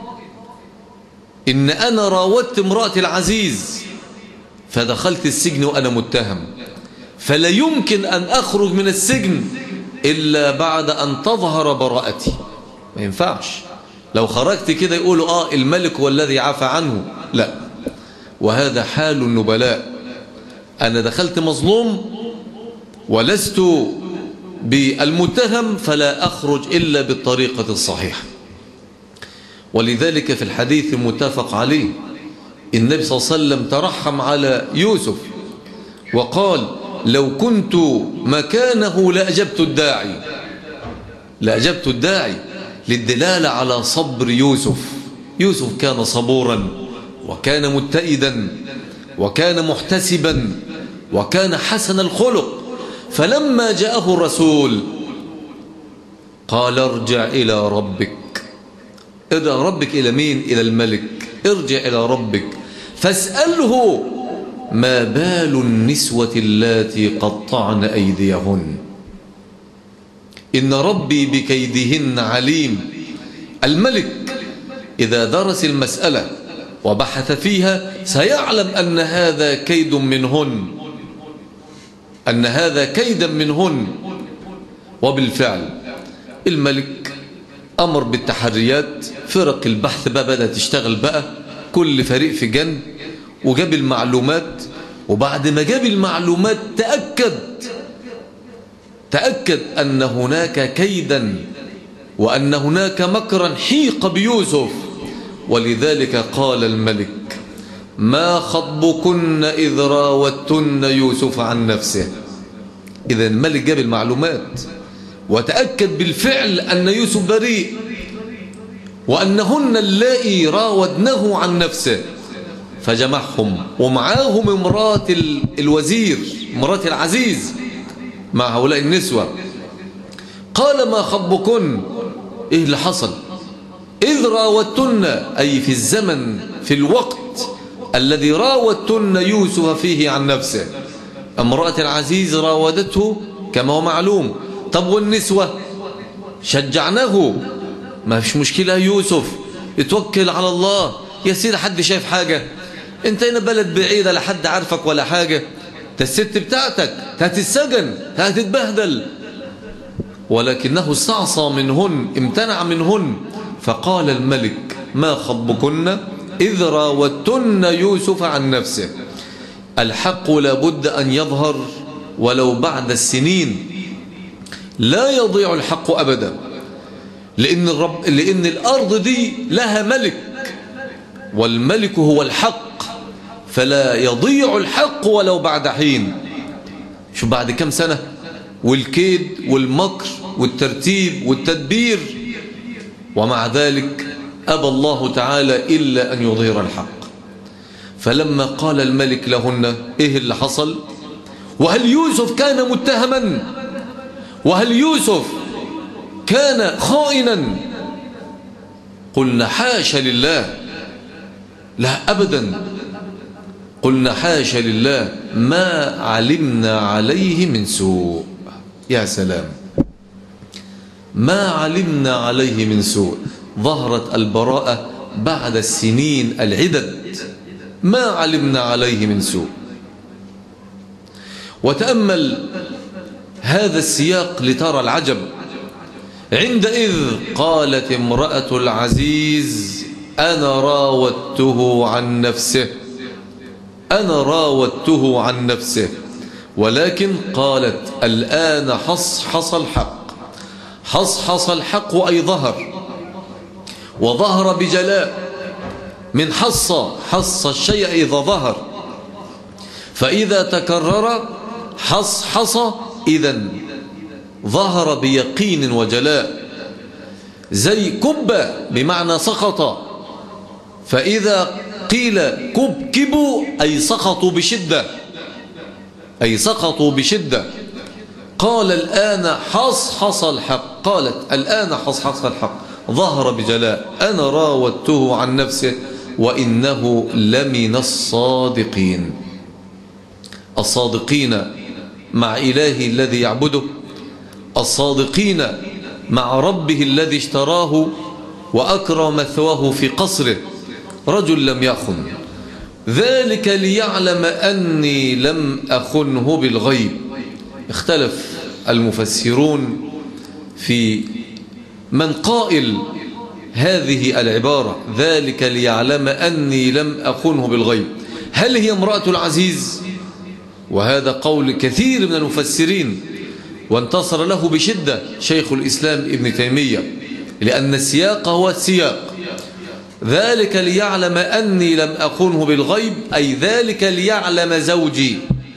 إن أنا راودت امرأة العزيز فدخلت السجن وأنا متهم، فلا يمكن أن أخرج من السجن إلا بعد أن تظهر براءتي. ما ينفعش لو خرجت كده يقولوا آه الملك هو الذي عفى عنه، لا. وهذا حال النبلاء. أنا دخلت مظلوم ولست بالمتهم فلا أخرج إلا بالطريقة الصحيحة. ولذلك في الحديث المتفق عليه النبي صلى الله عليه وسلم ترحم على يوسف وقال لو كنت مكانه لأجبت الداعي، لأجبت الداعي، للدلالة على صبر يوسف. يوسف كان صبورا وكان متئدا وكان محتسبا وكان حسن الخلق. فلما جاءه الرسول قال ارجع إلى ربك. ارجع ربك إلى مين؟ إلى الملك. ارجع إلى ربك فاسأله ما بال النسوة اللاتي قطعن أيديهن إن ربي بكيدهن عليم. الملك إذا درس المسألة وبحث فيها سيعلم أن هذا كيد منهن، أن هذا كيدا منهن. وبالفعل الملك أمر بالتحريات، فرق البحث بقى بدأت تشتغل بقى، كل فريق في جنب، وجاب المعلومات. وبعد ما جاب المعلومات تأكد تأكد أن هناك كيدا وأن هناك مكرا حيق بيوسف، ولذلك قال الملك: ما خطبكن إذ راوتن يوسف عن نفسه. إذا الملك جاب المعلومات وتأكد بالفعل أن يوسف بريء، وأنهن اللائي راودنه عن نفسه، فجمعهم ومعاهم امرأة الوزير، امرأة العزيز، مع هؤلاء النسوة. قال: ما خطبكن، إيه اللي حصل؟ إذ راودتن، أي في الزمن، في الوقت الذي راودتن يوسف فيه عن نفسه. امرأة العزيز راودته كما هو معلوم. طب والنسوة؟ شجعناه، ما فيش مشكلة يوسف، اتوكل على الله يا سيدي، حد شايف حاجة؟ انت هنا بلد بعيدة، لا حد عارفك ولا حاجة، ده الست بتاعتك هتتسجن، هتتبهدل. ولكنه استعصى منهن، امتنع منهن. فقال الملك: ما خطبكن إذ راودتن يوسف عن نفسه. الحق لابد أن يظهر ولو بعد السنين، لا يضيع الحق أبدا، لأن, الرب لأن الأرض دي لها ملك، والملك هو الحق، فلا يضيع الحق ولو بعد حين. شو بعد كم سنة، والكيد والمكر والترتيب والتدبير، ومع ذلك أبى الله تعالى إلا أن يظهر الحق. فلما قال الملك لهن: إيه اللي حصل؟ وهل يوسف كان متهما؟ وهل يوسف كان خائنا؟ قلنا: حاشا لله، لا أبدا. قلنا: حاشا لله، ما علمنا عليه من سوء. يا سلام، ما علمنا عليه من سوء. ظهرت البراءة بعد السنين العدد، ما علمنا عليه من سوء. وتأمل هذا السياق لترى العجب. عندئذ قالت امرأة العزيز: أنا راودته عن نفسه، أنا راودته عن نفسه. ولكن قالت: الآن حصحص الحق. حصحص الحق أي ظهر، وظهر بجلاء. من حص، حص الشيء إذا ظهر، فإذا تكرر حصحص، إذن ظهر بيقين وجلاء. زي كب بمعنى سقط، فإذا قيل كبكبوا أي سقطوا بشدة، أي سقطوا بشدة. قال: الآن حصحص الحق. قالت: الآن حصحص الحق، ظهر بجلاء، أنا راودته عن نفسه وإنه لمن الصادقين. الصادقين مع إلهه الذي يعبده، الصادقين مع ربه الذي اشتراه وأكرم مثواه في قصره. رجل لم يخن، ذلك ليعلم أني لم أخنه بالغيب. اختلف المفسرون في من قائل هذه العبارة، ذلك ليعلم أني لم أخنه بالغيب، هل هي امرأة العزيز؟ وهذا قول كثير من المفسرين، وانتصر له بشدة شيخ الإسلام ابن تيمية، لأن السياق هو السياق. ذلك ليعلم أني لم أخنه بالغيب، أي ذلك ليعلم زوجي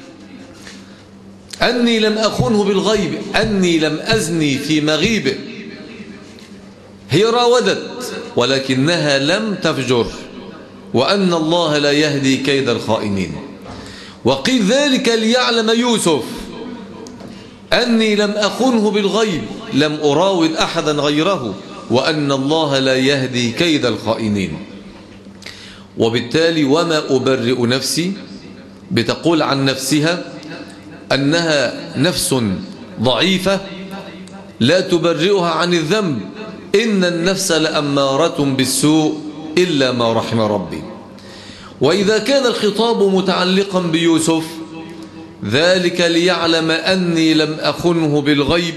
أني لم أخنه بالغيب، أني لم أزني في مغيبه. هي راودت ولكنها لم تفجر، وأن الله لا يهدي كيد الخائنين. وقيل ذلك ليعلم يوسف أني لم أخنه بالغيب، لم أراود أحدا غيره، وأن الله لا يهدي كيد الخائنين. وبالتالي وما أبرئ نفسي، بتقول عن نفسها أنها نفس ضعيفة لا تبرئها عن الذنب، إن النفس لأمارة بالسوء إلا ما رحم ربي. وإذا كان الخطاب متعلقا بيوسف، ذلك ليعلم أني لم أخنه بالغيب،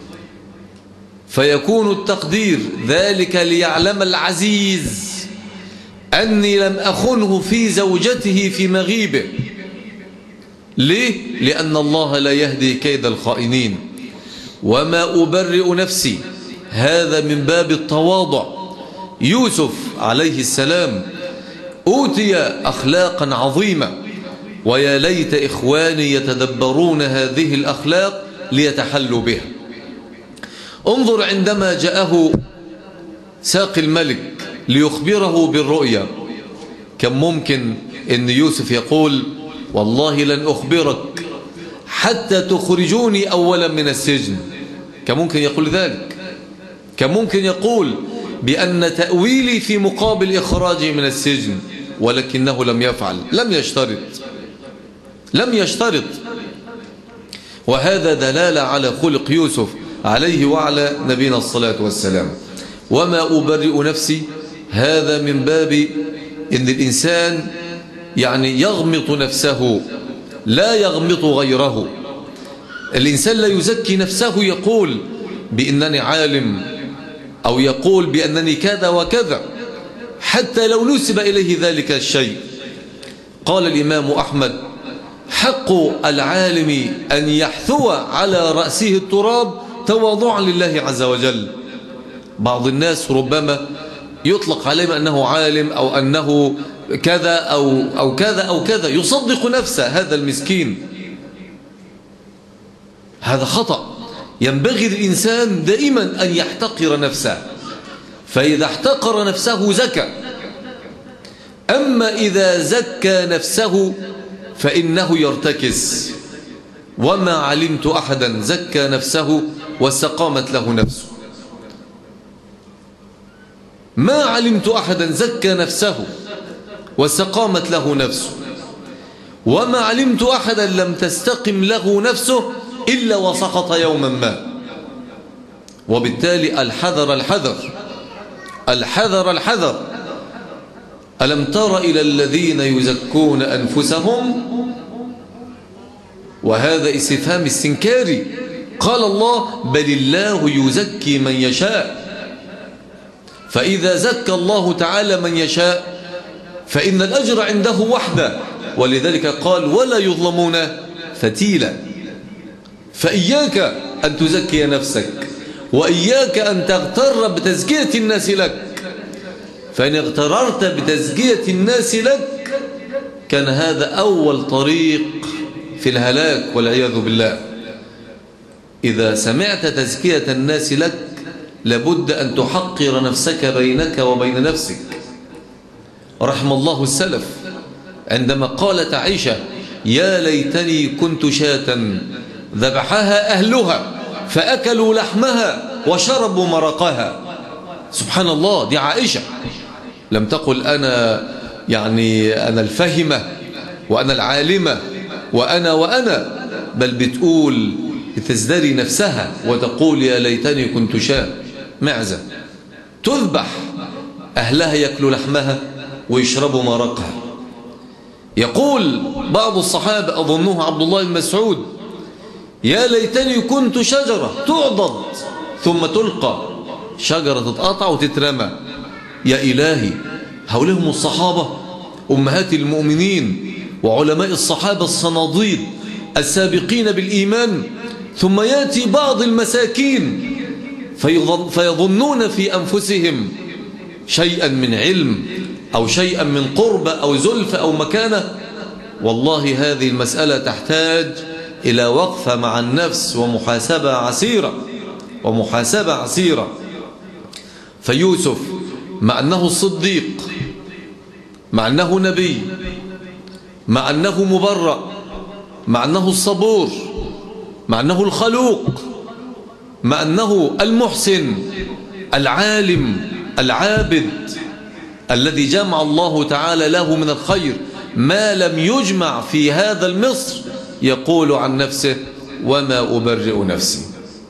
فيكون التقدير ذلك ليعلم العزيز أني لم أخنه في زوجته في مغيبه. ليه؟ لأن الله لا يهدي كيد الخائنين. وما أبرئ نفسي، هذا من باب التواضع. يوسف عليه السلام أوتي أخلاقا عظيمة، ويا ليت إخواني يتدبرون هذه الأخلاق ليتحلوا بها. انظر عندما جاءه ساقي الملك ليخبره بالرؤيا، كان ممكن أن يوسف يقول والله لن أخبرك حتى تخرجوني أولا من السجن، كان ممكن يقول ذلك، كان ممكن يقول بأن تأويلي في مقابل إخراجي من السجن، ولكنه لم يفعل، لم يشترط لم يشترط وهذا دلالة على خلق يوسف عليه وعلى نبينا الصلاة والسلام. وما أبرئ نفسي، هذا من باب إن الإنسان يعني يغمط نفسه لا يغمط غيره. الإنسان لا يزكي نفسه يقول بأنني عالم أو يقول بأنني كذا وكذا حتى لو نسب إليه ذلك الشيء. قال الإمام أحمد حق العالم أن يحثو على رأسه التراب تواضعا لله عز وجل. بعض الناس ربما يطلق عليه أنه عالم أو أنه كذا أو, أو كذا أو كذا، يصدق نفسه، هذا المسكين، هذا خطأ. ينبغي الإنسان دائما أن يحتقر نفسه، فإذا احتقر نفسه زكى. أما إذا زكى نفسه فإنه يرتكس. وما علمت أحدا زكى نفسه واستقامت له نفسه، ما علمت أحدا زكى نفسه واستقامت له نفسه، وما علمت أحدا لم تستقم له نفسه إلا وسقط يوما ما. وبالتالي الحذر الحذر الحذر الحذر. ألم تر إلى الذين يزكون أنفسهم؟ وهذا استفهام استنكاري. قال الله بل الله يزكي من يشاء. فإذا زكى الله تعالى من يشاء فإن الأجر عنده وحده، ولذلك قال ولا يظلمون فتيلا. فإياك أن تزكي نفسك، وإياك أن تغتر بتزكية الناس لك، فإن اغتررت بتزكية الناس لك كان هذا أول طريق في الهلاك والعياذ بالله. إذا سمعت تزكية الناس لك لابد أن تحقر نفسك بينك وبين نفسك. رحم الله السلف عندما قالت عائشة يا ليتني كنت شاة ذبحها أهلها فأكلوا لحمها وشربوا مرقها. سبحان الله، دي عائشة لم تقل أنا يعني أنا الفهمة وأنا العالمة وأنا وأنا، بل بتقول تزدري نفسها وتقول يا ليتني كنت شاة، معزة تذبح أهلها يأكلوا لحمها ويشربوا مرقها. يقول بعض الصحابة أظنه عبد الله بن مسعود يا ليتني كنت شجرة تعضد ثم تلقى، شجرة تتقطع وتترمى. يا إلهي، هؤلاء هم الصحابة أمهات المؤمنين وعلماء الصحابة الصناديد السابقين بالإيمان، ثم يأتي بعض المساكين فيظنون في أنفسهم شيئا من علم أو شيئا من قرب أو زلف أو مكانة. والله هذه المسألة تحتاج إلى وقفة مع النفس ومحاسبة عسيرة ومحاسبة عسيرة. فيوسف مع أنه الصديق، مع أنه نبي، مع أنه مبرأ، مع أنه الصبور، مع أنه الخلوق، مع أنه المحسن العالم العابد الذي جمع الله تعالى له من الخير ما لم يجمع في هذا المصر، يقول عن نفسه وما أبرئ نفسي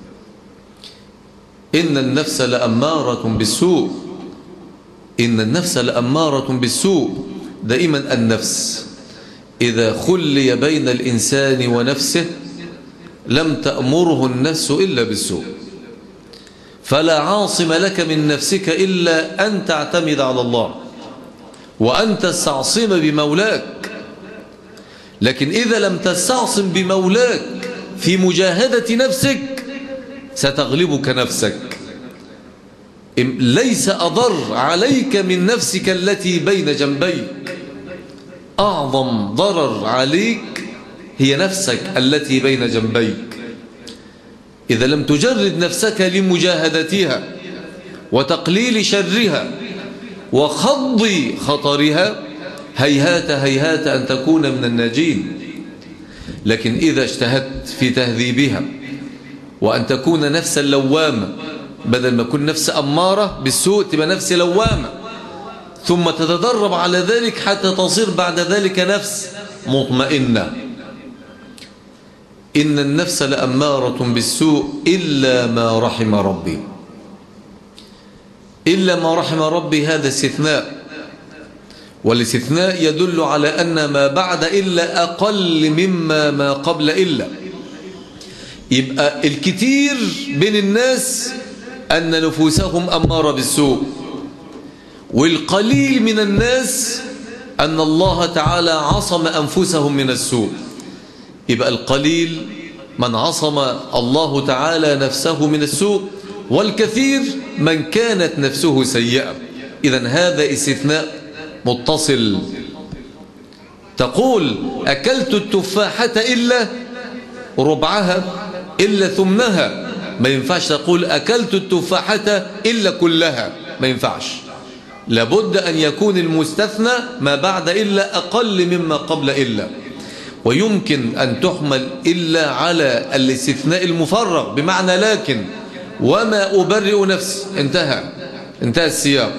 إن النفس لأمارة بالسوء. إن النفس لأمارة بالسوء. دائما النفس إذا خلي بين الإنسان ونفسه لم تأمره النفس إلا بالسوء، فلا عاصم لك من نفسك إلا أن تعتمد على الله وأن تستعصم بمولاك. لكن إذا لم تستعصم بمولاك في مجاهدة نفسك ستغلبك نفسك. ليس أضر عليك من نفسك التي بين جنبيك، أعظم ضرر عليك هي نفسك التي بين جنبيك. إذا لم تجرد نفسك لمجاهدتها وتقليل شرها وخض خطرها، هيهات هيهات أن تكون من الناجين. لكن إذا اجتهدت في تهذيبها وأن تكون نفسا لوامة، بدل ما تكون نفس أمارة بالسوء تبقى نفس لوامة، ثم تتدرب على ذلك حتى تصير بعد ذلك نفس مطمئنة. إن النفس لأمارة بالسوء إلا ما رحم ربي. إلا ما رحم ربي هذا استثناء، والاستثناء يدل على أن ما بعد إلا أقل مما ما قبل إلا. يبقى الكثير بين الناس أن نفوسهم أمارة بالسوء، والقليل من الناس أن الله تعالى عصم أنفسهم من السوء. يبقى القليل من عصم الله تعالى نفسه من السوء، والكثير من كانت نفسه سيئة. إذن هذا استثناء متصل. تقول أكلت التفاحة إلا ربعها إلا ثمنها، ما ينفعش تقول أكلت التفاحة إلا كلها، ما ينفعش. لابد أن يكون المستثنى ما بعد إلا أقل مما قبل إلا. ويمكن أن تحمل إلا على الاستثناء المفرغ، بمعنى لكن وما أبرئ نفسي، انتهى انتهى السياق.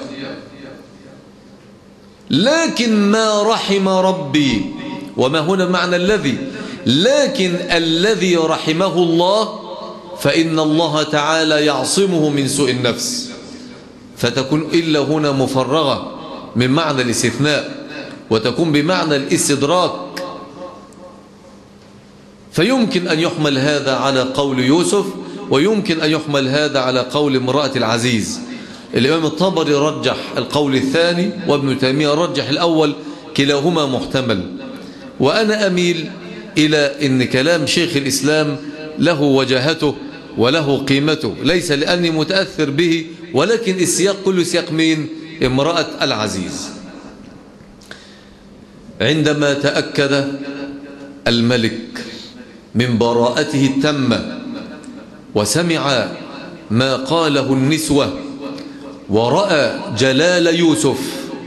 لكن ما رحم ربي، وما هنا معنى الذي، لكن الذي رحمه الله فإن الله تعالى يعصمه من سوء النفس، فتكون إلا هنا مفرغة من معنى الاستثناء وتكون بمعنى الاستدراك. فيمكن أن يحمل هذا على قول يوسف، ويمكن أن يحمل هذا على قول امرأة العزيز. الإمام الطبري رجح القول الثاني، وابن تيمية رجح الأول، كلاهما محتمل. وأنا أميل إلى أن كلام شيخ الإسلام له وجاهته وله قيمته، ليس لأني متأثر به، ولكن السياق كله سياق مين؟ امرأة العزيز. عندما تأكد الملك من براءته التامة وسمع ما قاله النسوة ورأى جلال يوسف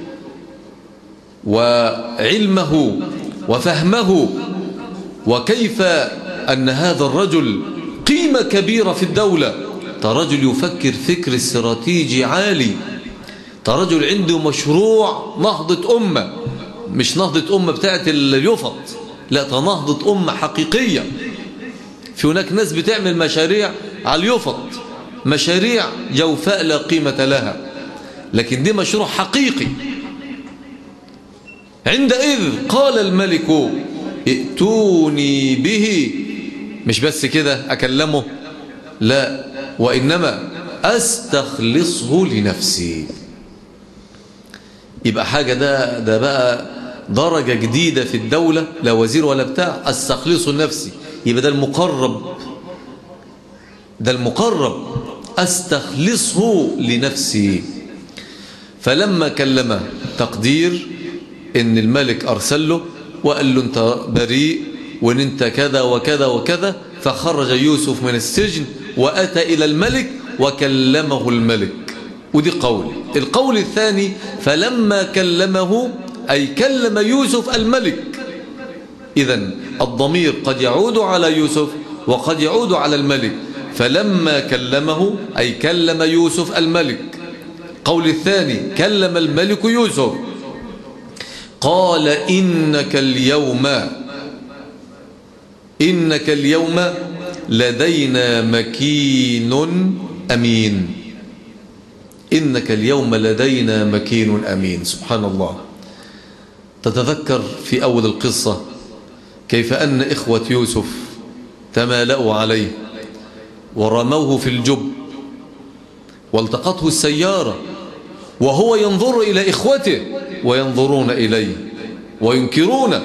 وعلمه وفهمه، وكيف أن هذا الرجل قيمة كبيرة في الدولة، رجل يفكر فكر استراتيجي عالي، رجل عنده مشروع نهضة أمة، مش نهضة أمة بتاعت اليفط، لا، نهضة أمة حقيقية. في هناك ناس بتعمل مشاريع على اليفط، مشاريع جوفاء لا قيمة لها، لكن دي مشروع حقيقي. عندئذ قال الملك ائتوني به، مش بس كده أكلمه، لا، وإنما أستخلصه لنفسي. يبقى حاجة ده ده بقى درجة جديدة في الدولة، لا وزير ولا بتاع، أستخلصه لنفسي. يبقى ده المقرب، ده المقرب، أستخلصه لنفسي. فلما كلمه تقدير إن الملك أرسل له وقال له أنت بريء وإن أنت كذا وكذا وكذا، فخرج يوسف من السجن وأتى إلى الملك وكلمه الملك. ودي قول. القول الثاني فلما كلمه أي كلم يوسف الملك. إذن الضمير قد يعود على يوسف وقد يعود على الملك. فلما كلمه أي كلم يوسف الملك. قول الثاني كلم الملك يوسف، قال إنك اليوم إنك اليوم لدينا مكين أمين. إنك اليوم لدينا مكين أمين. سبحان الله. تتذكر في أول القصة كيف أن إخوة يوسف تمالأوا عليه ورموه في الجب والتقته السيارة وهو ينظر إلى إخوته وينظرون إليه وينكرونه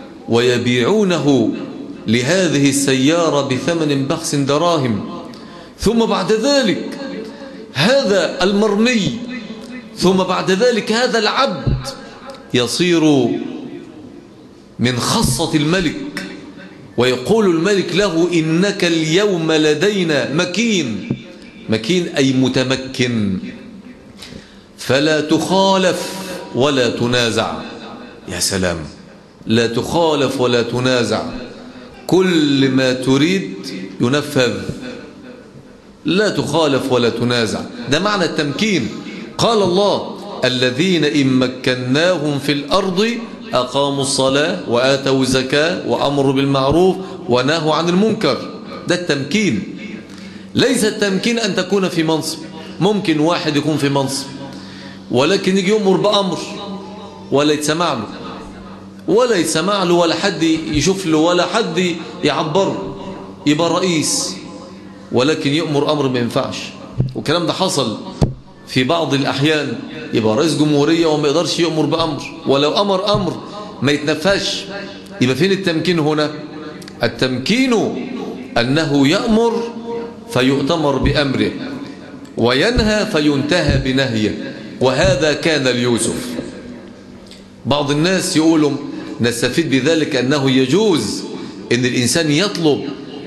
ويبيعونه لهذه السيارة بثمن بخس دراهم. ثم بعد ذلك هذا المرمي، ثم بعد ذلك هذا العبد يصير من خصة الملك، ويقول الملك له إنك اليوم لدينا مكين. مكين أي متمكن، فلا تخالف ولا تنازع. يا سلام، لا تخالف ولا تنازع، كل ما تريد ينفذ، لا تخالف ولا تنازع. ده معنى التمكين. قال الله الذين إن مكناهم في الأرض أقاموا الصلاة وآتوا الزكاة وأمروا بالمعروف ونهوا عن المنكر. ده التمكين. ليس التمكين أن تكون في منصب. ممكن واحد يكون في منصب ولكن يجي يأمر بأمر ولا يتسمع له ولا يتسمع له ولا حد يشوف له ولا حد يعبره، يبقى رئيس ولكن يأمر أمر ما ينفعش. والكلام ده حصل في بعض الأحيان، يبقى رئيس جمهورية وما يقدرش يأمر بأمر، ولو أمر أمر ما يتنفذش. يبقى فين التمكين هنا؟ التمكين أنه يأمر فيؤتمر بأمره وينهى فينتهى بنهيه، وهذا كان ليوسف. بعض الناس يقولوا نستفيد بذلك أنه يجوز أن الإنسان يطلب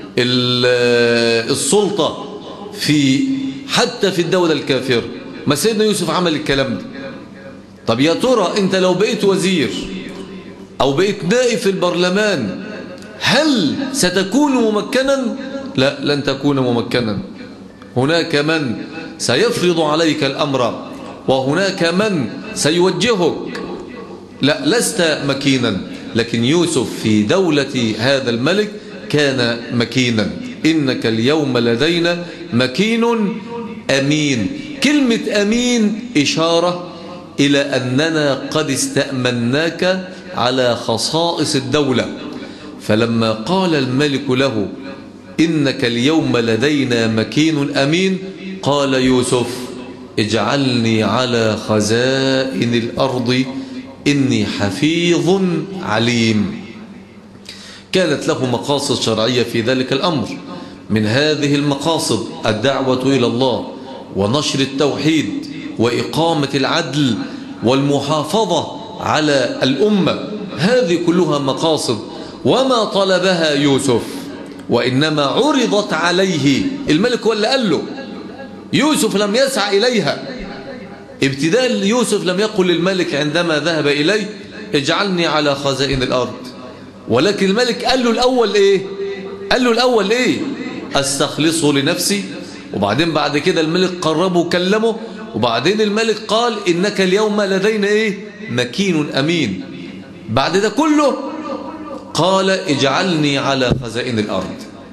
السلطة في حتى في الدولة الكافرة. ما سيدنا يوسف عمل الكلام ده. طب يا ترى أنت لو بقيت وزير أو بقيت نائب في البرلمان هل ستكون ممكنا؟ لا، لن تكون ممكنا. هناك من سيفرض عليك الأمر وهناك من سيوجهك. لا، لست مكينا. لكن يوسف في دولة هذا الملك كان مكينا. إنك اليوم لدينا مكين أمين. كلمة أمين إشارة إلى أننا قد استأمناك على خصائص الدولة. فلما قال الملك له إنك اليوم لدينا مكين أمين، قال يوسف اجعلني على خزائن الأرض إني حفيظ عليم. كانت له مقاصد شرعية في ذلك الأمر. من هذه المقاصد الدعوة إلى الله ونشر التوحيد وإقامة العدل والمحافظة على الأمة. هذه كلها مقاصد وما طلبها يوسف، وإنما عرضت عليه. الملك هو اللي قال له، يوسف لم يسعى إليها. ابتداء يوسف لم يقل للملك عندما ذهب إليه اجعلني على خزائن الأرض، ولكن الملك قال له الأول إيه؟ قال له الأول إيه؟ أستخلصه لنفسي. وبعدين بعد كده الملك قربه وكلمه، وبعدين الملك قال إنك اليوم لدينا إيه؟ مكين أمين. بعد ده كله قال اجعلني على خزائن الأرض.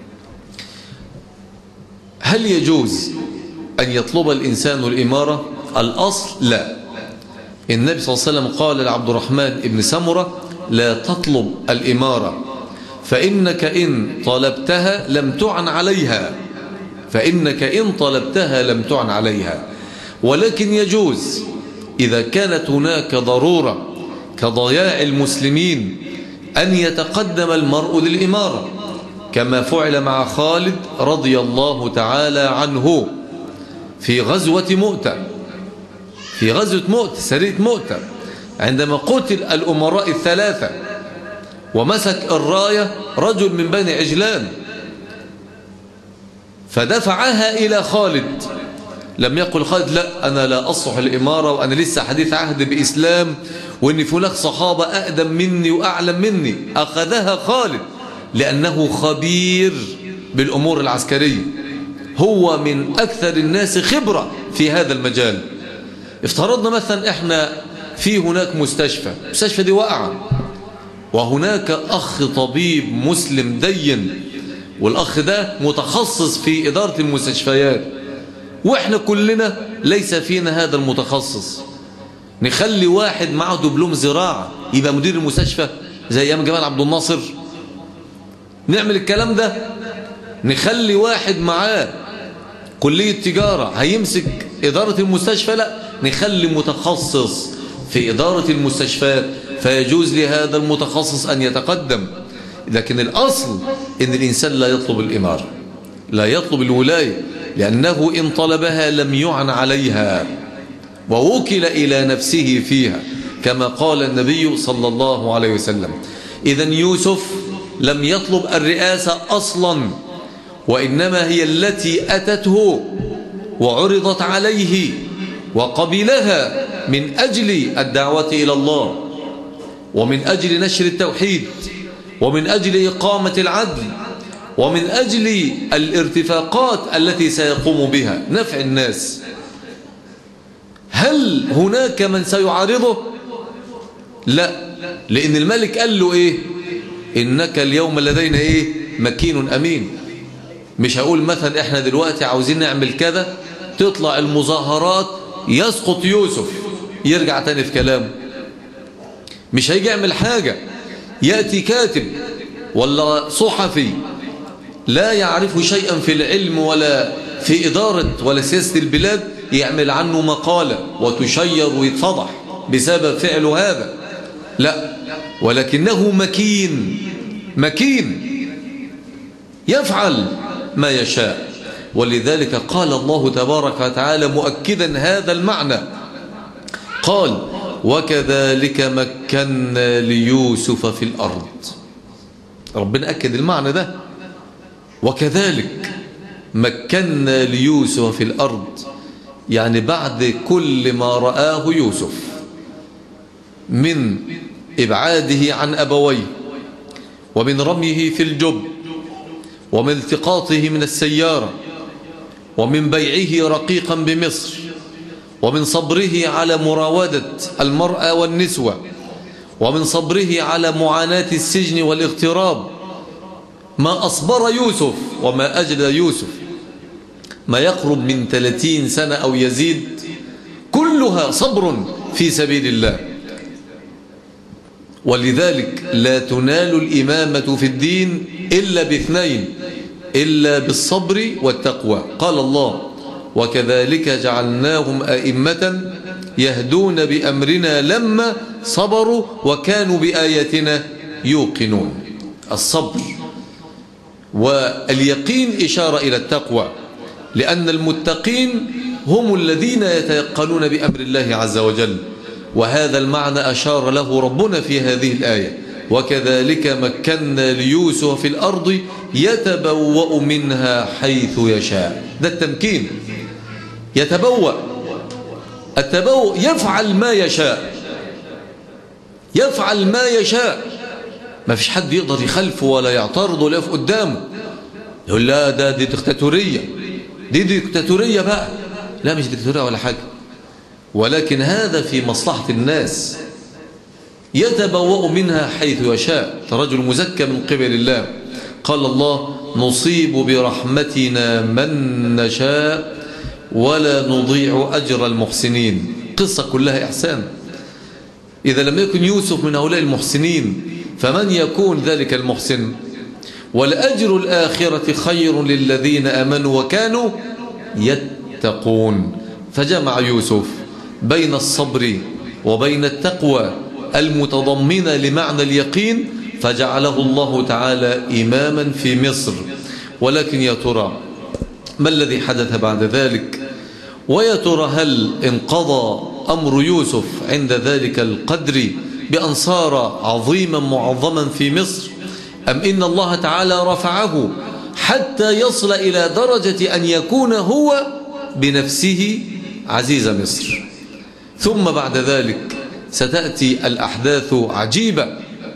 هل يجوز أن يطلب الإنسان الإمارة؟ الأصل لا. النبي صلى الله عليه وسلم قال لعبد الرحمن بن سمرة لا تطلب الإمارة فإنك إن طلبتها لم تعن عليها، فإنك إن طلبتها لم تعن عليها. ولكن يجوز إذا كانت هناك ضرورة كضياع المسلمين أن يتقدم المرء للإمارة، كما فعل مع خالد رضي الله تعالى عنه في غزوة مؤتة. في غزوة مؤتة، سرية مؤتة، عندما قتل الأمراء الثلاثة ومسك الراية رجل من بني عجلان فدفعها إلى خالد. لم يقل خالد لا أنا لا أصلح الإمارة وأنا لسه حديث عهد بإسلام وإن فلان صحابة أقدم مني وأعلم مني. أخذها خالد لأنه خبير بالأمور العسكرية، هو من أكثر الناس خبرة في هذا المجال. افترضنا مثلا إحنا في هناك مستشفى، المستشفى دي وقعة وهناك أخ طبيب مسلم دين، والأخ ده متخصص في إدارة المستشفيات، وإحنا كلنا ليس فينا هذا المتخصص. نخلي واحد معه دبلوم زراعة يبقى مدير المستشفى زي أيام جمال عبد الناصر؟ نعمل الكلام ده؟ نخلي واحد معاه كلية تجارة هيمسك إدارة المستشفى؟ لا، نخلي متخصص في إدارة المستشفيات، فيجوز لهذا المتخصص أن يتقدم. لكن الأصل إن الإنسان لا يطلب الإمارة، لا يطلب الولاية، لأنه إن طلبها لم يعن عليها ووكل إلى نفسه فيها كما قال النبي صلى الله عليه وسلم. إذن يوسف لم يطلب الرئاسة أصلا، وإنما هي التي أتته وعرضت عليه وقبلها من أجل الدعوة إلى الله، ومن أجل نشر التوحيد، ومن أجل إقامة العدل، ومن أجل الارتفاقات التي سيقوم بها نفع الناس. هل هناك من سيعارضه؟ لا، لأن الملك قال له إيه؟ إنك اليوم لدينا إيه؟ مكين أمين. مش هقول مثلا إحنا دلوقتي عاوزين نعمل كذا، تطلع المظاهرات يسقط يوسف يرجع تاني في كلامه. مش هيجي يعمل حاجة، يأتي كاتب ولا صحفي لا يعرف شيئا في العلم ولا في إدارة ولا سياسة البلاد، يعمل عنه مقالة وتشير ويتفضح بسبب فعله هذا. لا، ولكنه مكين مكين يفعل ما يشاء. ولذلك قال الله تبارك وتعالى مؤكدا هذا المعنى، قال وكذلك مكنا ليوسف في الأرض. ربنا أكد المعنى ده، وكذلك مكنا ليوسف في الأرض، يعني بعد كل ما رآه يوسف من إبعاده عن أبويه، ومن رميه في الجب، ومن التقاطه من السيارة، ومن بيعه رقيقا بمصر، ومن صبره على مراودة المرأة والنسوة، ومن صبره على معاناة السجن والاغتراب، ما أصبر يوسف وما أجل يوسف ما يقرب من ثلاثين سنة أو يزيد، كلها صبر في سبيل الله. ولذلك لا تنال الإمامة في الدين إلا باثنين، إلا بالصبر والتقوى. قال الله وكذلك جعلناهم أئمة يهدون بأمرنا لما صبروا وكانوا بآياتنا يوقنون. الصبر واليقين إشارة إلى التقوى، لأن المتقين هم الذين يتيقنون بأمر الله عز وجل، وهذا المعنى أشار له ربنا في هذه الآية وكذلك مكنا ليوسف في الأرض يتبوأ منها حيث يشاء. ده التمكين، يتبوأ. التبوء يفعل ما يشاء، يفعل ما يشاء، ما فيش حد يقدر يخلفه ولا يعترض ولا يقف قدامه يقول لا ده دي ديكتاتورية، دي ديكتاتورية بقى. لا، مش ديكتاتورية ولا حاجة، ولكن هذا في مصلحة الناس. يتبوأ منها حيث يشاء، رجل مزكى من قبل الله. قال الله نصيب برحمتنا من نشاء ولا نضيع أجر المحسنين. قصة كلها إحسان. إذا لم يكن يوسف من هؤلاء المحسنين فمن يكون ذلك المحسن؟ والأجر الآخرة خير للذين آمنوا وكانوا يتقون. فجمع يوسف بين الصبر وبين التقوى المتضمنة لمعنى اليقين، فجعله الله تعالى إماما في مصر. ولكن يا ترى ما الذي حدث بعد ذلك؟ ويا ترى هل انقضى أمر يوسف عند ذلك القدر بأن صار عظيما معظما في مصر، أم إن الله تعالى رفعه حتى يصل إلى درجة أن يكون هو بنفسه عزيز مصر؟ ثم بعد ذلك ستأتي الأحداث عجيبة،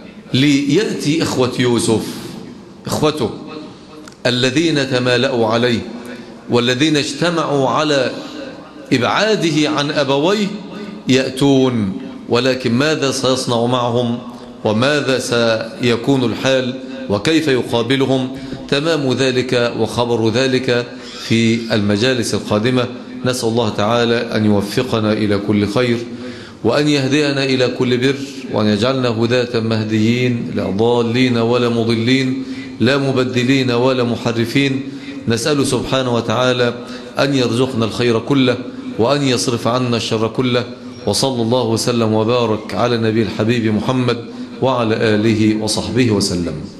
ليأتي إخوة يوسف، إخوته الذين تمالأوا عليه والذين اجتمعوا على إبعاده عن أبويه، يأتون. ولكن ماذا سيصنع معهم وماذا سيكون الحال وكيف يقابلهم؟ تمام ذلك وخبر ذلك في المجالس القادمة. نسأل الله تعالى أن يوفقنا إلى كل خير، وأن يهدينا إلى كل بر، وأن يجعلنا هداة مهديين لا ضالين ولا مضلين لا مبدلين ولا محرفين. نسأل سبحانه وتعالى أن يرزقنا الخير كله وأن يصرف عنا الشر كله. وصلى الله وسلم وبارك على نبي الحبيب محمد وعلى آله وصحبه وسلم.